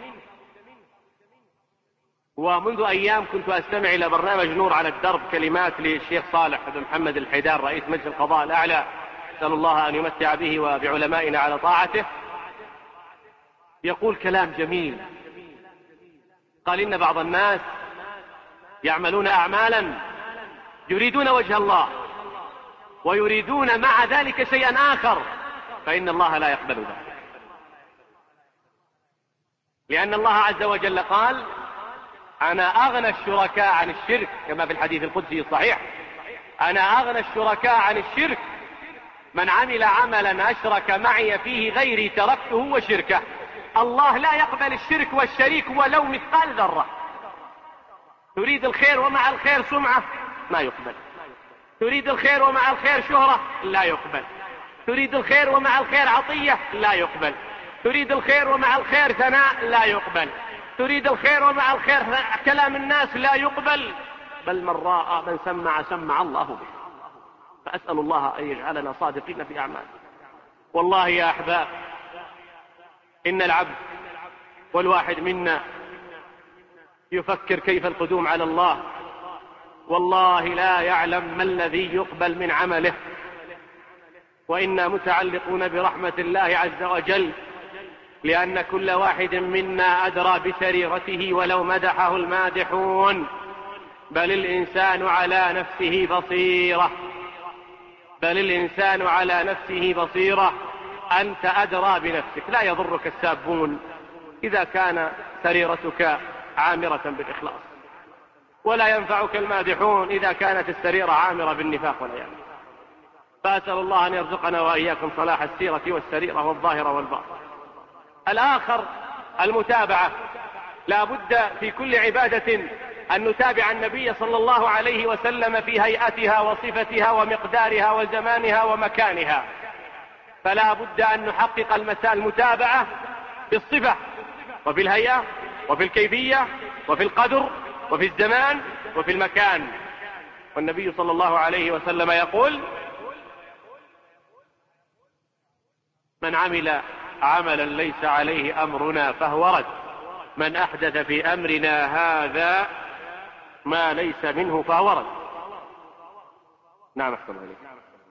[SPEAKER 2] ومنذ أيام كنت أستمع إلى برنامج نور على الدرب، كلمات للشيخ صالح بن محمد الحيدان رئيس مجلس القضاء الأعلى، أسأل الله أن يمتع به وبعلمائنا على طاعته. يقول كلام جميل، قال إن بعض الناس يعملون أعمالا يريدون وجه الله ويريدون مع ذلك شيئا آخر، فإن الله لا يقبل ذلك، لأن الله عز وجل قال أنا أغنى الشركاء عن الشرك، كما في الحديث القدسي الصحيح، أنا أغنى الشركاء عن الشرك، من عمل عملا أشرك معي فيه غيري تركته وشركه. الله لا يقبل الشرك والشريك ولو مثقال ذرة. تريد الخير ومع الخير سمعة، ما يقبل. تريد الخير ومع الخير شهرة، لا يقبل. تريد الخير ومع الخير عطية، لا يقبل. تريد الخير ومع الخير ثناء، لا يقبل. تريد الخير ومع الخير كلام الناس، لا يقبل. بل من راى من سمع الله به. فأسأل الله أن يجعلنا صادقين في أعمالنا. والله يا أحباب، إن العبد والواحد منا يفكر كيف القدوم على الله، والله لا يعلم ما الذي يقبل من عمله، وإنا متعلقون برحمة الله عز وجل، لأن كل واحد منا أدرى بسريرته ولو مدحه المادحون. بل الإنسان على نفسه بصيرة، بل الإنسان على نفسه بصيرة. أنت أدرى بنفسك. لا يضرك السابون إذا كان سريرتك عامرة بالإخلاص، ولا ينفعك المادحون إذا كانت السريرة عامرة بالنفاق والعياذ. فأسأل الله أن يرزقنا وإياكم صلاح السيرة والسريرة والظاهرة والباطن. الآخر المتابعة. لا بد في كل عبادة أن نتابع النبي صلى الله عليه وسلم في هيئتها وصفتها ومقدارها وزمانها ومكانها. فلا بد أن نحقق المتابعة في الصفة وفي الهيئة وفي الكيفية وفي القدر وفي الزمان وفي المكان. والنبي صلى الله عليه وسلم يقول من عمل عملا ليس عليه أمرنا فهو رد، من أحدث في أمرنا هذا ما ليس منه فهو رد. نعم أحسن عليك.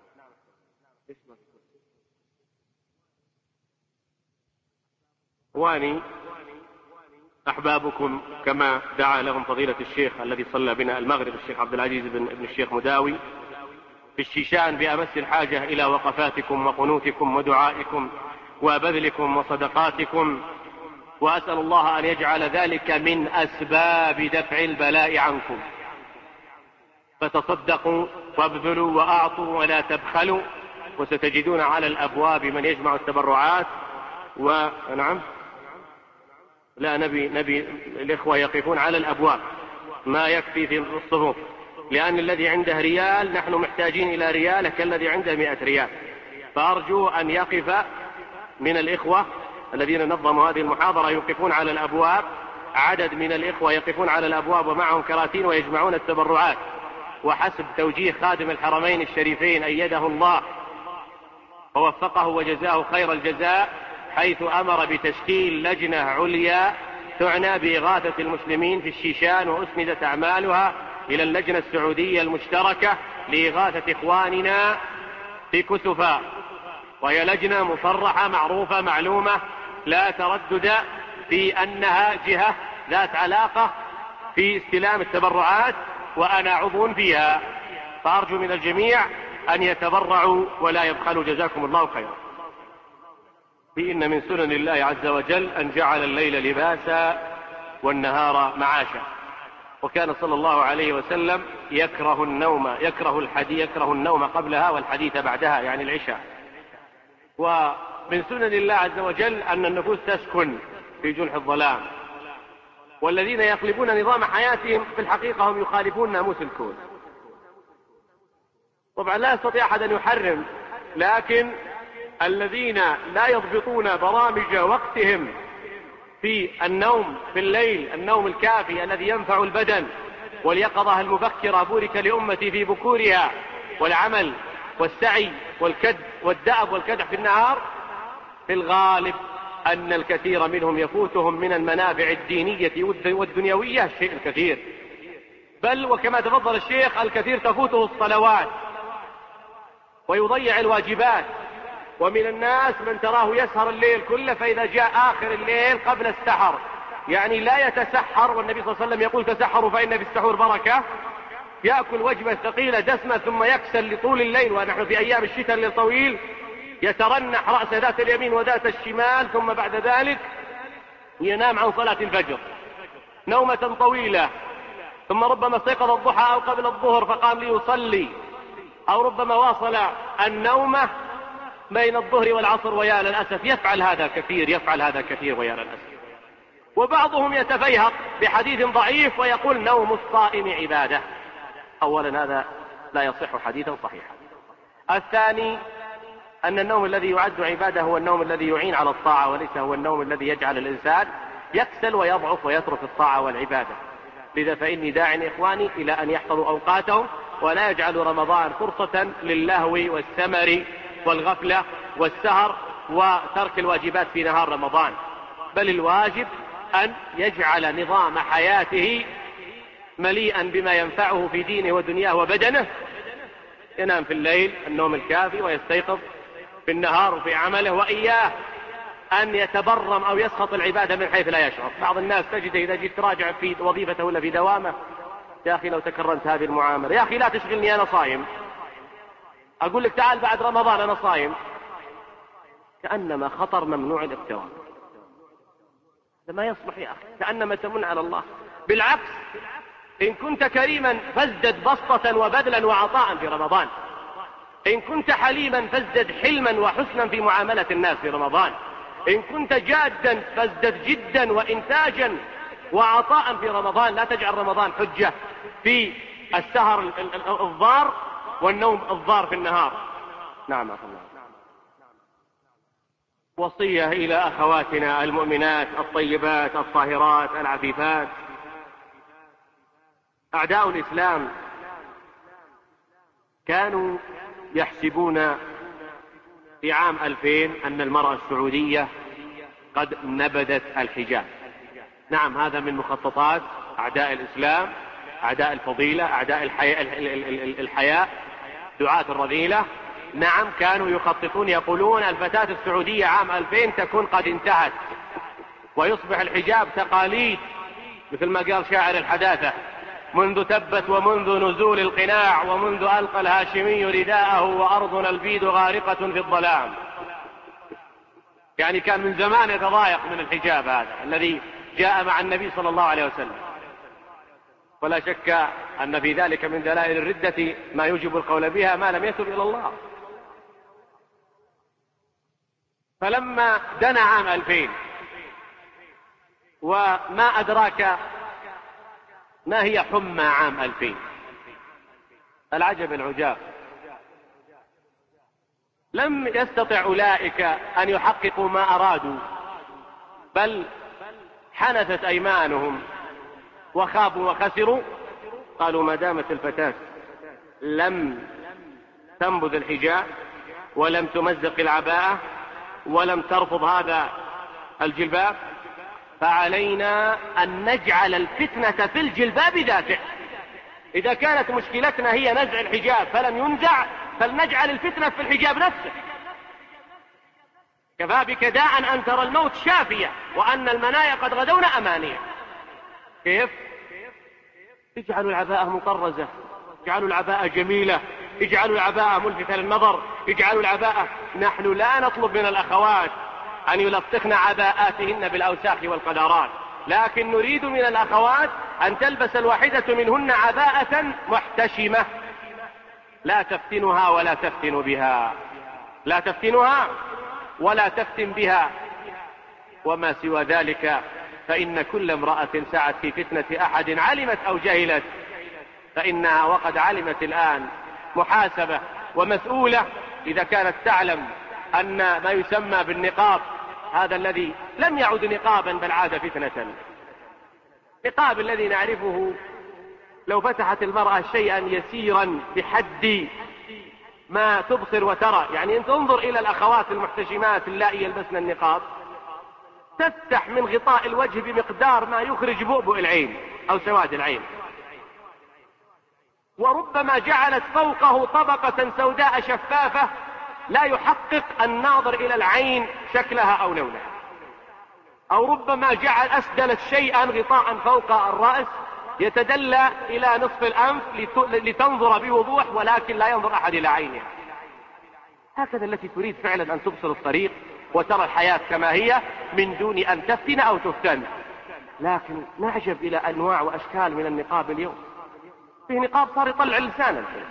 [SPEAKER 2] إخواني أحبابكم، كما دعا لهم فضيلة الشيخ الذي صلى بنا المغرب الشيخ عبد العزيز بن الشيخ مداوي في الشيشان، بأمس الحاجة إلى وقفاتكم وقنوتكم ودعائكم وبذلكم وصدقاتكم، وأسأل الله أن يجعل ذلك من أسباب دفع البلاء عنكم. فتصدقوا وابذلوا وأعطوا ولا تبخلوا، وستجدون على الأبواب من يجمع التبرعات. ونعم لا نبي الإخوة يقفون على الأبواب، ما يكفي في الصفوف، لأن الذي عنده ريال نحن محتاجين إلى ريال كالذي عنده 100 ريال. فأرجو أن يقف من الإخوة الذين نظموا هذه المحاضرة يوقفون على الأبواب، عدد من الإخوة يقفون على الأبواب ومعهم كراتين ويجمعون التبرعات، وحسب توجيه خادم الحرمين الشريفين أيده الله ووفقه وجزاه خير الجزاء، حيث أمر بتشكيل لجنة عليا تعنى بإغاثة المسلمين في الشيشان، وأسندت أعمالها إلى اللجنة السعودية المشتركة لإغاثة إخواننا في كسفا، وهي لجنة مصرحة معروفة معلومة لا تردد في أنها جهة ذات علاقة في استلام التبرعات، وأنا عضو فيها. فأرجو من الجميع أن يتبرعوا ولا يبخلوا، جزاكم الله خيرا. إن من سنن الله عز وجل أن جعل الليل لباسا والنهار معاشا، وكان صلى الله عليه وسلم يكره النوم قبلها والحديث بعدها، يعني العشاء. ومن سنن الله عز وجل أن النفوس تسكن في جنح الظلام، والذين يقلبون نظام حياتهم في الحقيقة هم يخالفون ناموس الكون. طبعا لا يستطيع أحد أن يحرم، لكن الذين لا يضبطون برامج وقتهم في النوم في الليل، النوم الكافي الذي ينفع البدن، واليقظة المبكرة بورك لأمتي في بكورها، والعمل والسعي والكد والدأب والكدح في النهار، في الغالب أن الكثير منهم يفوتهم من المنافع الدينية والدنيوية الشيء الكثير، بل وكما تفضل الشيخ الكثير تفوته الصلوات ويضيع الواجبات. ومن الناس من تراه يسهر الليل كله، فإذا جاء آخر الليل قبل السحر يعني لا يتسحر، والنبي صلى الله عليه وسلم يقول تسحروا فإن في السحور بركة، يأكل وجبة ثقيلة دسمة ثم يكسل لطول الليل، ونحن في أيام الشتاء الليل طويل، يترنح رأسه ذات اليمين وذات الشمال، ثم بعد ذلك ينام عن صلاة الفجر نومة طويلة، ثم ربما استيقظ الضحى أو قبل الظهر فقام ليصلي، أو ربما واصل النومة بين الظهر والعصر، ويا للأسف يفعل هذا كثير ويا للأسف. وبعضهم يتفيهق بحديث ضعيف ويقول نوم الصائم عبادة. أولا هذا لا يصح حديثا صحيحا. الثاني أن النوم الذي يعد عبادة هو النوم الذي يعين على الطاعة، وليس هو النوم الذي يجعل الإنسان يكسل ويضعف ويترك الطاعة والعبادة. لذا فإني داع إخواني إلى أن يحفظوا أوقاتهم ولا يجعلوا رمضان فرصة للهو والسمر والغفلة والسهر وترك الواجبات في نهار رمضان، بل الواجب أن يجعل نظام حياته مليئا بما ينفعه في دينه ودنياه وبدنه. ينام في الليل النوم الكافي ويستيقظ في النهار في عمله، وإياه أن يتبرم أو يسخط العبادة من حيث لا يشعر. بعض الناس تجده إذا جيت تراجع في وظيفته ولا في دوامه، يا أخي لو تكرمت هذه المعاملة، يا أخي لا تشغلني أنا صايم، أقول لك تعال بعد رمضان أنا صايم، كأنما خطر ممنوع الاقتراب. هذا ما يصلح يا أخي، كأنما تمن على الله. بالعكس، إن كنت كريما فازدد بسطة وبذلا وعطاء في رمضان، إن كنت حليما فازدد حلما وحسنا في معاملة الناس في رمضان، إن كنت جادا فازدد جدا وإنتاجا وعطاء في رمضان. لا تجعل رمضان حجة في السهر الضار والنوم الضار في النهار. نعم أخي. وصية إلى أخواتنا المؤمنات الطيبات الطاهرات العفيفات. أعداء الإسلام كانوا يحسبون في عام 2000 أن المرأة السعودية قد نبذت الحجاب. نعم، هذا من مخططات أعداء الإسلام، أعداء الفضيلة، أعداء الحياء، دعاة الرذيلة. نعم، كانوا يخططون يقولون الفتاة السعودية عام 2000 تكون قد انتهت، ويصبح الحجاب تقاليد، مثل ما قال شاعر الحداثة: منذ تبت ومنذ نزول القناع ومنذ ألقى الهاشمي رداءه وأرضنا البيد غارقة في الظلام. يعني كان من زمان يتضايق من الحجاب هذا الذي جاء مع النبي صلى الله عليه وسلم. ولا شك أن في ذلك من دلائل الردة ما يوجب القول بها ما لم يتب إلى الله. فلما دنا عام 2000 وما أدراك ما هي حمى عام 2000، العجب العجاب، لم يستطع أولئك أن يحققوا ما أرادوا، بل حنثت أيمانهم وخابوا وخسروا. قالوا ما دامت الفتاة لم تنبذ الحجاب ولم تمزق العباءة ولم ترفض هذا الجلباب، فعلينا أن نجعل الفتنة في الجلباب ذاته. إذا كانت مشكلتنا هي نزع الحجاب فلم ينزع، فلنجعل الفتنة في الحجاب نفسه. كفى بك داء أن ترى الموت شافية وأن المنايا قد غدون أمانية. كيف؟ اجعلوا العباءة مطرزة، اجعلوا العباءة جميلة، اجعلوا العباءة ملفتة للنظر، اجعلوا العباءة. نحن لا نطلب من الأخوات أن يلطخن عباءاتهن بالأوساخ والقذارات، لكن نريد من الأخوات أن تلبس الواحدة منهن عباءة محتشمة لا تفتنها ولا تفتن بها، لا تفتنها ولا تفتن بها. وما سوى ذلك فإن كل امرأة سعت في فتنة أحد علمت أو جهلت فإنها وقد علمت الآن محاسبة ومسؤولة إذا كانت تعلم أن ما يسمى بالنقاب هذا الذي لم يعد نقابا بل عاد فتنة. نقاب الذي نعرفه لو فتحت المرأة شيئا يسيرا بحد ما تبصر وترى. يعني انت انظر الى الاخوات المحتشمات اللائي يلبسن النقاب، تفتح من غطاء الوجه بمقدار ما يخرج بؤبؤ العين او سواد العين، وربما جعلت فوقه طبقة سوداء شفافة لا يحقق الناظر الى العين شكلها او لونها، او ربما اسدلت شيئا غطاء فوق الرأس يتدلى الى نصف الانف لتنظر بوضوح ولكن لا ينظر احد الى عينها. هكذا التي تريد فعلا ان تبصر الطريق وترى الحياة كما هي من دون ان تفتن او تفتن. لكن نعجب الى انواع واشكال من النقاب اليوم. في نقاب صار يطلع اللسان الحين،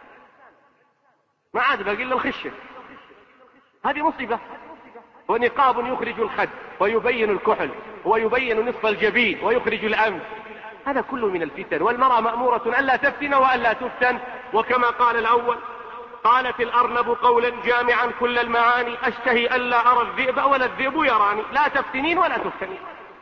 [SPEAKER 2] ما عاد باقي الا الخشه، هذه مصيبه. ونقاب يخرج الخد ويبين الكحل ويبين نصف الجبين ويخرج الانف، هذا كله من الفتن. والمرأة مأمورة ألا تفتن وألا تفتن. وكما قال الأول: قالت الأرنب قولا جامعا كل المعاني، أشتهي ألا أرى الذئب ولا الذئب يراني. لا تفتنين ولا تفتنين.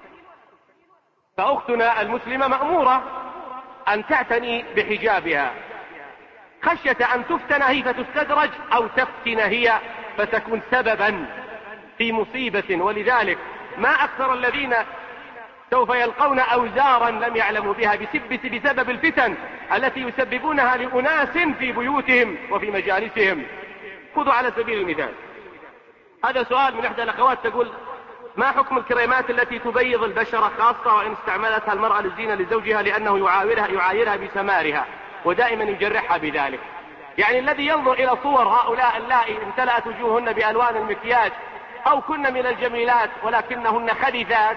[SPEAKER 2] فأختنا المسلمة مأمورة أن تعتني بحجابها خشية أن تفتن هي فتستدرج، أو تفتن هي فتكون سببا في مصيبة. ولذلك ما أكثر الذين سوف يلقون أوزارا لم يعلموا بها بسبب الفتن التي يسببونها لأناس في بيوتهم وفي مجالسهم. خذوا على سبيل المثال، هذا سؤال من إحدى الأخوات تقول: ما حكم الكريمات التي تبيض البشرة خاصة وإن استعملتها المرأة للزينة لزوجها لأنه يعايرها بسمارها ودائما يجرحها بذلك؟ يعني الذي ينظر إلى صور هؤلاء اللائي امتلأت وجوههن بألوان المكياج أو كن من الجميلات ولكنهن خبيثات،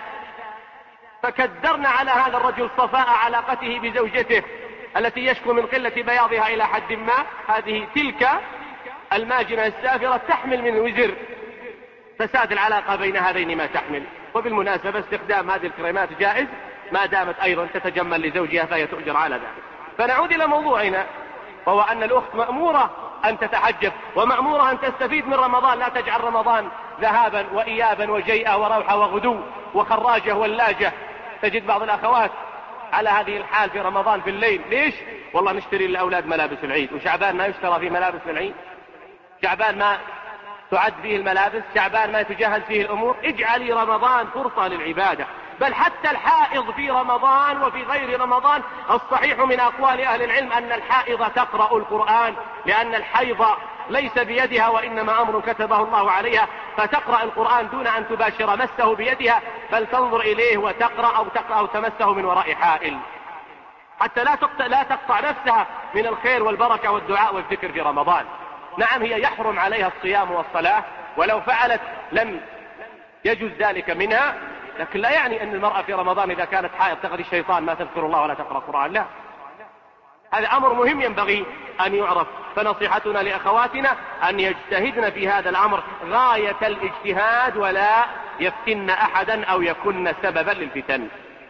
[SPEAKER 2] فكدرنا على هذا الرجل صفاء علاقته بزوجته التي يشكو من قلة بياضها إلى حد ما. هذه تلك الماجنة السافرة تحمل من وزر فساد العلاقة بين هذين ما تحمل. وبالمناسبة استخدام هذه الكريمات جائز ما دامت أيضا تتجمل لزوجها فهي تؤجر على ذلك. فنعود إلى موضوعنا، وهو أن الأخت مأمورة أن تتحجب ومأمورة أن تستفيد من رمضان. لا تجعل رمضان ذهابا وإيابا وجيئة وروحة وغدو وخراجة ولاجة. تجد بعض الأخوات على هذه الحال في رمضان في الليل. ليش؟ والله نشتري للأولاد ملابس العيد، وشعبان ما يشترى فيه ملابس العيد، شعبان ما تعد فيه الملابس، شعبان ما تجهز فيه الأمور. اجعلي رمضان فرصة للعبادة. بل حتى الحائض في رمضان وفي غير رمضان، الصحيح من أقوال أهل العلم أن الحائض تقرأ القرآن، لأن الحيض ليس بيدها وإنما أمر كتبه الله عليها، فتقرأ القرآن دون أن تباشر مسه بيدها، بل تنظر إليه وتقرأ أو تمسه من وراء حائل، حتى لا تقطع نفسها من الخير والبركة والدعاء والذكر في رمضان. نعم هي يحرم عليها الصيام والصلاة، ولو فعلت لم يجوز ذلك منها، لكن لا يعني أن المرأة في رمضان إذا كانت حائض تغري الشيطان ما تذكر الله ولا تقرأ القرآن. لا، هذا أمر مهم ينبغي أن يعرف. فنصيحتنا لأخواتنا أن يجتهدن في هذا الأمر غاية الاجتهاد، ولا يفتن أحدا أو يكن سببا للفتن.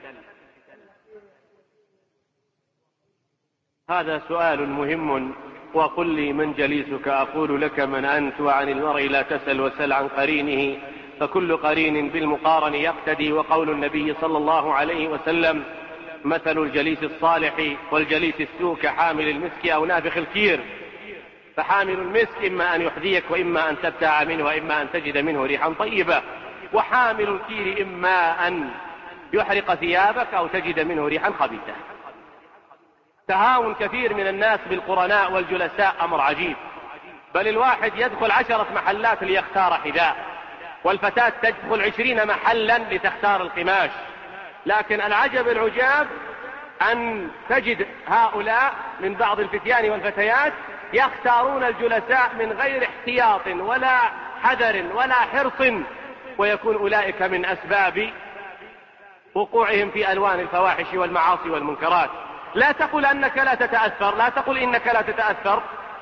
[SPEAKER 2] هذا سؤال مهم. وقل لي من جليسك أقول لك من أنت، وعن المرء لا تسل وسل عن قرينه، فكل قرين بالمقارن يقتدي. وقول النبي صلى الله عليه وسلم: مثل الجليس الصالح والجليس السوء كحامل المسك أو نافخ الكير. فحامل المسك إما أن يحذيك وإما أن تبتاع منه وإما أن تجد منه ريحا طيبة، وحامل الكير إما أن يحرق ثيابك أو تجد منه ريحا خبيثة. تهاون كثير من الناس بالقرناء والجلساء أمر عجيب. بل الواحد يدخل 10 محلات ليختار حذاء، والفتاة تدخل 20 محلا لتختار القماش. لكن العجب العجاب أن تجد هؤلاء من بعض الفتيان والفتيات يختارون الجلساء من غير احتياط ولا حذر ولا حرص، ويكون أولئك من أسباب وقوعهم في ألوان الفواحش والمعاصي والمنكرات. لا تقل أنك لا تتأثر، لا تقل إنك لا تتأثر.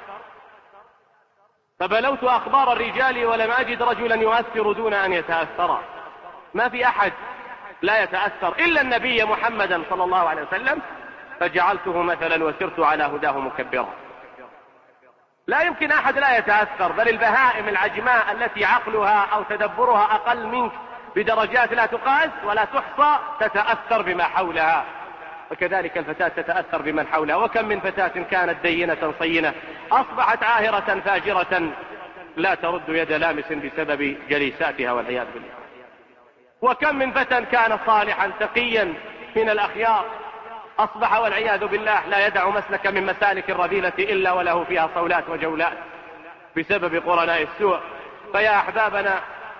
[SPEAKER 2] فبلوت أخبار الرجال ولم أجد رجلا يؤثر دون أن يتأثر. ما في أحد لا يتأثر إلا النبي محمدا صلى الله عليه وسلم، فجعلته مثلا وسرت على هداه مكبرا. لا يمكن أحد لا يتأثر. بل البهائم العجماء التي عقلها أو تدبرها أقل منك بدرجات لا تقاس ولا تحصى تتأثر بما حولها. وكذلك الفتاة تتأثر بمن حولها. وكم من فتاة كانت دينة صينة أصبحت عاهرة فاجرة لا ترد يد لامس بسبب جليساتها والعياذ بالله. وكم من فتى كان صالحا تقيا من الأخيار أصبح والعياذ بالله لا يدع مسلك من مسالك الرذيلة إلا وله فيها صولات وجولات بسبب قرناء السوء. فيا أحبابنا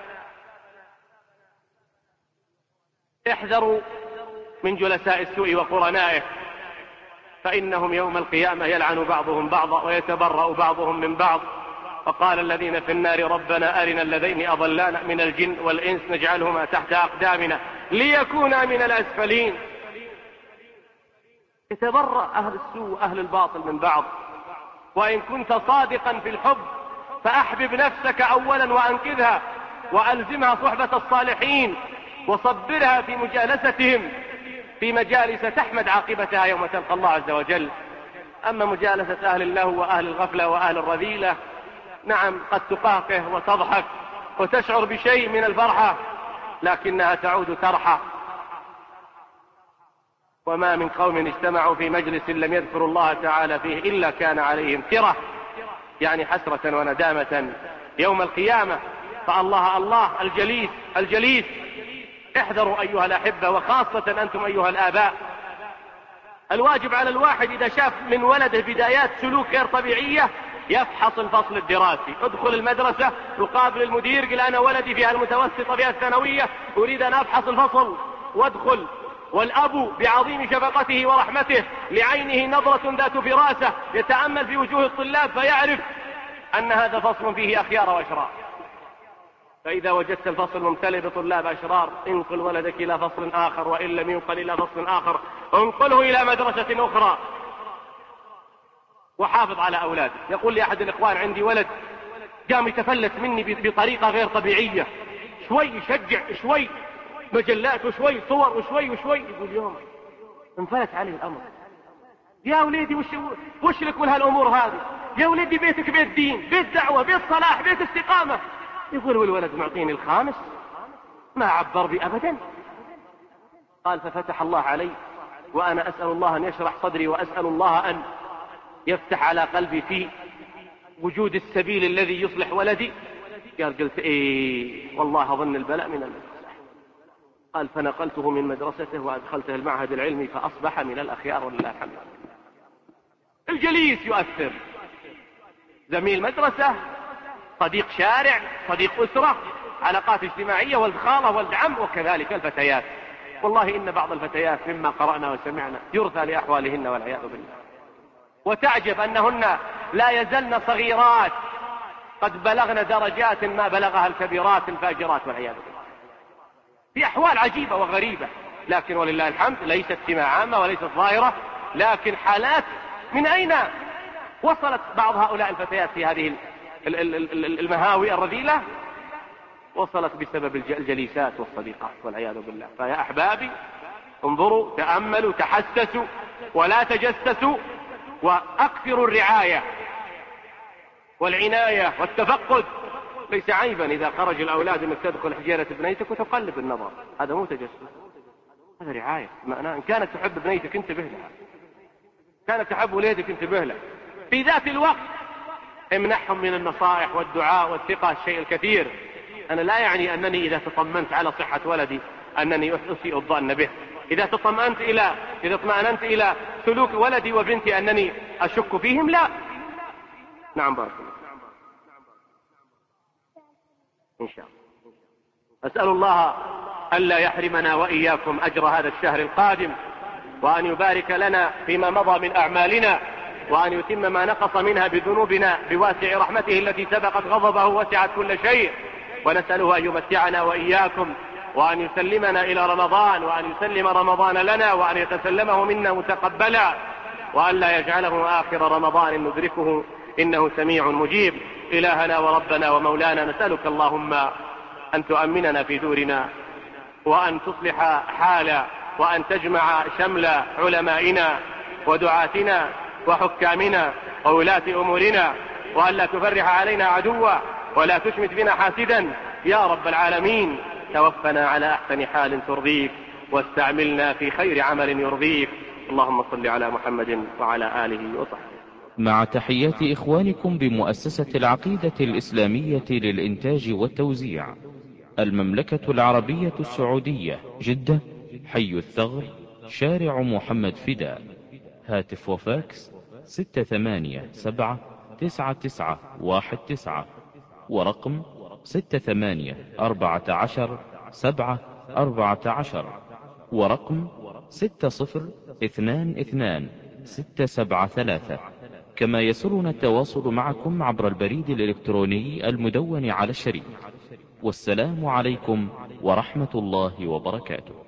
[SPEAKER 2] احذروا من جلساء السوء وقرنائه، فإنهم يوم القيامة يلعن بعضهم بعضا ويتبرأ بعضهم من بعض. فقال الذين في النار ربنا أرنا الذين أضلانا من الجن والإنس نجعلهما تحت أقدامنا ليكونا من الأسفلين. يتبرأ أهل السوء أهل الباطل من بعض. وإن كنت صادقا في الحب فأحبب نفسك أولا وأنكذها وألزمها صحبة الصالحين وصبرها في مجالستهم في مجالس تحمد عاقبتها يوم تلقى الله عز وجل. أما مجالسة أهل اللهو وأهل الغفلة وأهل الرذيلة نعم قد تقاقه وتضحك وتشعر بشيء من الفرحة لكنها تعود ترحى. وما من قوم اجتمعوا في مجلس لم يذكروا الله تعالى فيه إلا كان عليهم ترة، يعني حسرة وندامة يوم القيامة. فالله الله الجليس احذروا أيها الأحبة، وخاصة أنتم أيها الآباء. الواجب على الواحد إذا شاف من ولده بدايات سلوك غير طبيعية يفحص الفصل الدراسي. ادخل المدرسة يقابل المدير قل أنا ولدي فيها المتوسطة فيها الثانوية أريد أن أفحص الفصل وادخل. والأب بعظيم شفقته ورحمته لعينه نظرة ذات فراسة يتأمل في وجوه الطلاب فيعرف أن هذا فصل فيه أخيار وأشرار. فإذا وجدت الفصل ممتلئ بطلاب أشرار انقل ولدك إلى فصل آخر، وإن لم ينقل إلى فصل آخر انقله إلى مدرسة أخرى وحافظ على أولادك. يقول لي أحد الإخوان عندي ولد قام يتفلت مني بطريقة غير طبيعية، شوي يشجع شوي مجلات وشوي صور وشوي يقول يوم انفلت عليه الأمر. يا وليدي وش لك من هالأمور هذه؟ يا وليدي بيتك بيت دين بيت دعوة بيت صلاح بيت استقامة. يقول والولد معطيني الخامس ما عبر بي أبدا. قال ففتح الله علي وأنا أسأل الله أن يشرح صدري وأسأل الله أن يفتح على قلبي في وجود السبيل الذي يصلح ولدي. قال قلت والله أظن البلاء من المدرسة. قال فنقلته من مدرسته وأدخلته المعهد العلمي فأصبح من الأخيار ولله الحمد. الجليس يؤثر، زميل مدرسة، صديق شارع، صديق أسرة، علاقات اجتماعية، ولد خالة ولد عم، وكذلك الفتيات. والله إن بعض الفتيات مما قرأنا وسمعنا يرثى لأحوالهن والعياذ بالله. وتعجب أنهن لا يزلن صغيرات قد بلغن درجات ما بلغها الكبيرات الفاجرات والعياذ بالله في أحوال عجيبة وغريبة. لكن ولله الحمد ليست سمة عامة وليست ظاهرة، لكن حالات. من أين وصلت بعض هؤلاء الفتيات في هذه المهاوي الرذيلة؟ وصلت بسبب الجليسات والصديقات والعياذ بالله. فيا أحبابي انظروا تأملوا تحسسوا ولا تجسسوا، وأكثروا الرعاية والعناية والتفقد. ليس عيبا إذا خرج الأولاد أنك تدخل حجيرة بنيتك وتقلب النظر، هذا مو تجسس، هذا رعاية. إن كانت تحب بنيتك انتبه لها، كانت تحب وليدك انتبه له. في ذات الوقت امنحهم من النصائح والدعاء والثقة الشيء الكثير. أنا لا يعني أنني إذا تطمنت على صحة ولدي أنني أسيء الظن به، إذا اطمأننت إلى سلوك ولدي وبنتي أنني أشك فيهم، لا. نعم بارك الله إن شاء الله. أسأل الله ألا يحرمنا وإياكم أجر هذا الشهر القادم، وأن يبارك لنا فيما مضى من أعمالنا، وأن يتم ما نقص منها بذنوبنا بواسع رحمته التي سبقت غضبه وسعت كل شيء. ونسأله أن يمتعنا وإياكم، وأن يسلمنا إلى رمضان، وأن يسلم رمضان لنا، وأن يتسلمه منا متقبلا، وأن لا يجعله آخر رمضان ندركه إنه سميع مجيب. إلهنا وربنا ومولانا نسألك اللهم أن تؤمننا في دورنا، وأن تصلح حال وأن تجمع شمل علمائنا ودعاتنا وحكامنا وولاة أمورنا، وأن لا تفرح علينا عدوا ولا تشمت بنا حاسدا يا رب العالمين. توفنا على أحسن حال ترضيك، واستعملنا في خير عمل يرضيك، اللهم صل على محمد وعلى آله وصحبه.
[SPEAKER 1] مع تحيات إخوانكم بمؤسسة العقيدة الإسلامية للإنتاج والتوزيع، المملكة العربية السعودية، جدة، حي الثغر، شارع محمد فداء. هاتف وفاكس 687-9919، ورقم 68141714، ورقم 60222673. كما يسرنا التواصل معكم عبر البريد الإلكتروني المدون على الشريط. والسلام عليكم ورحمة الله وبركاته.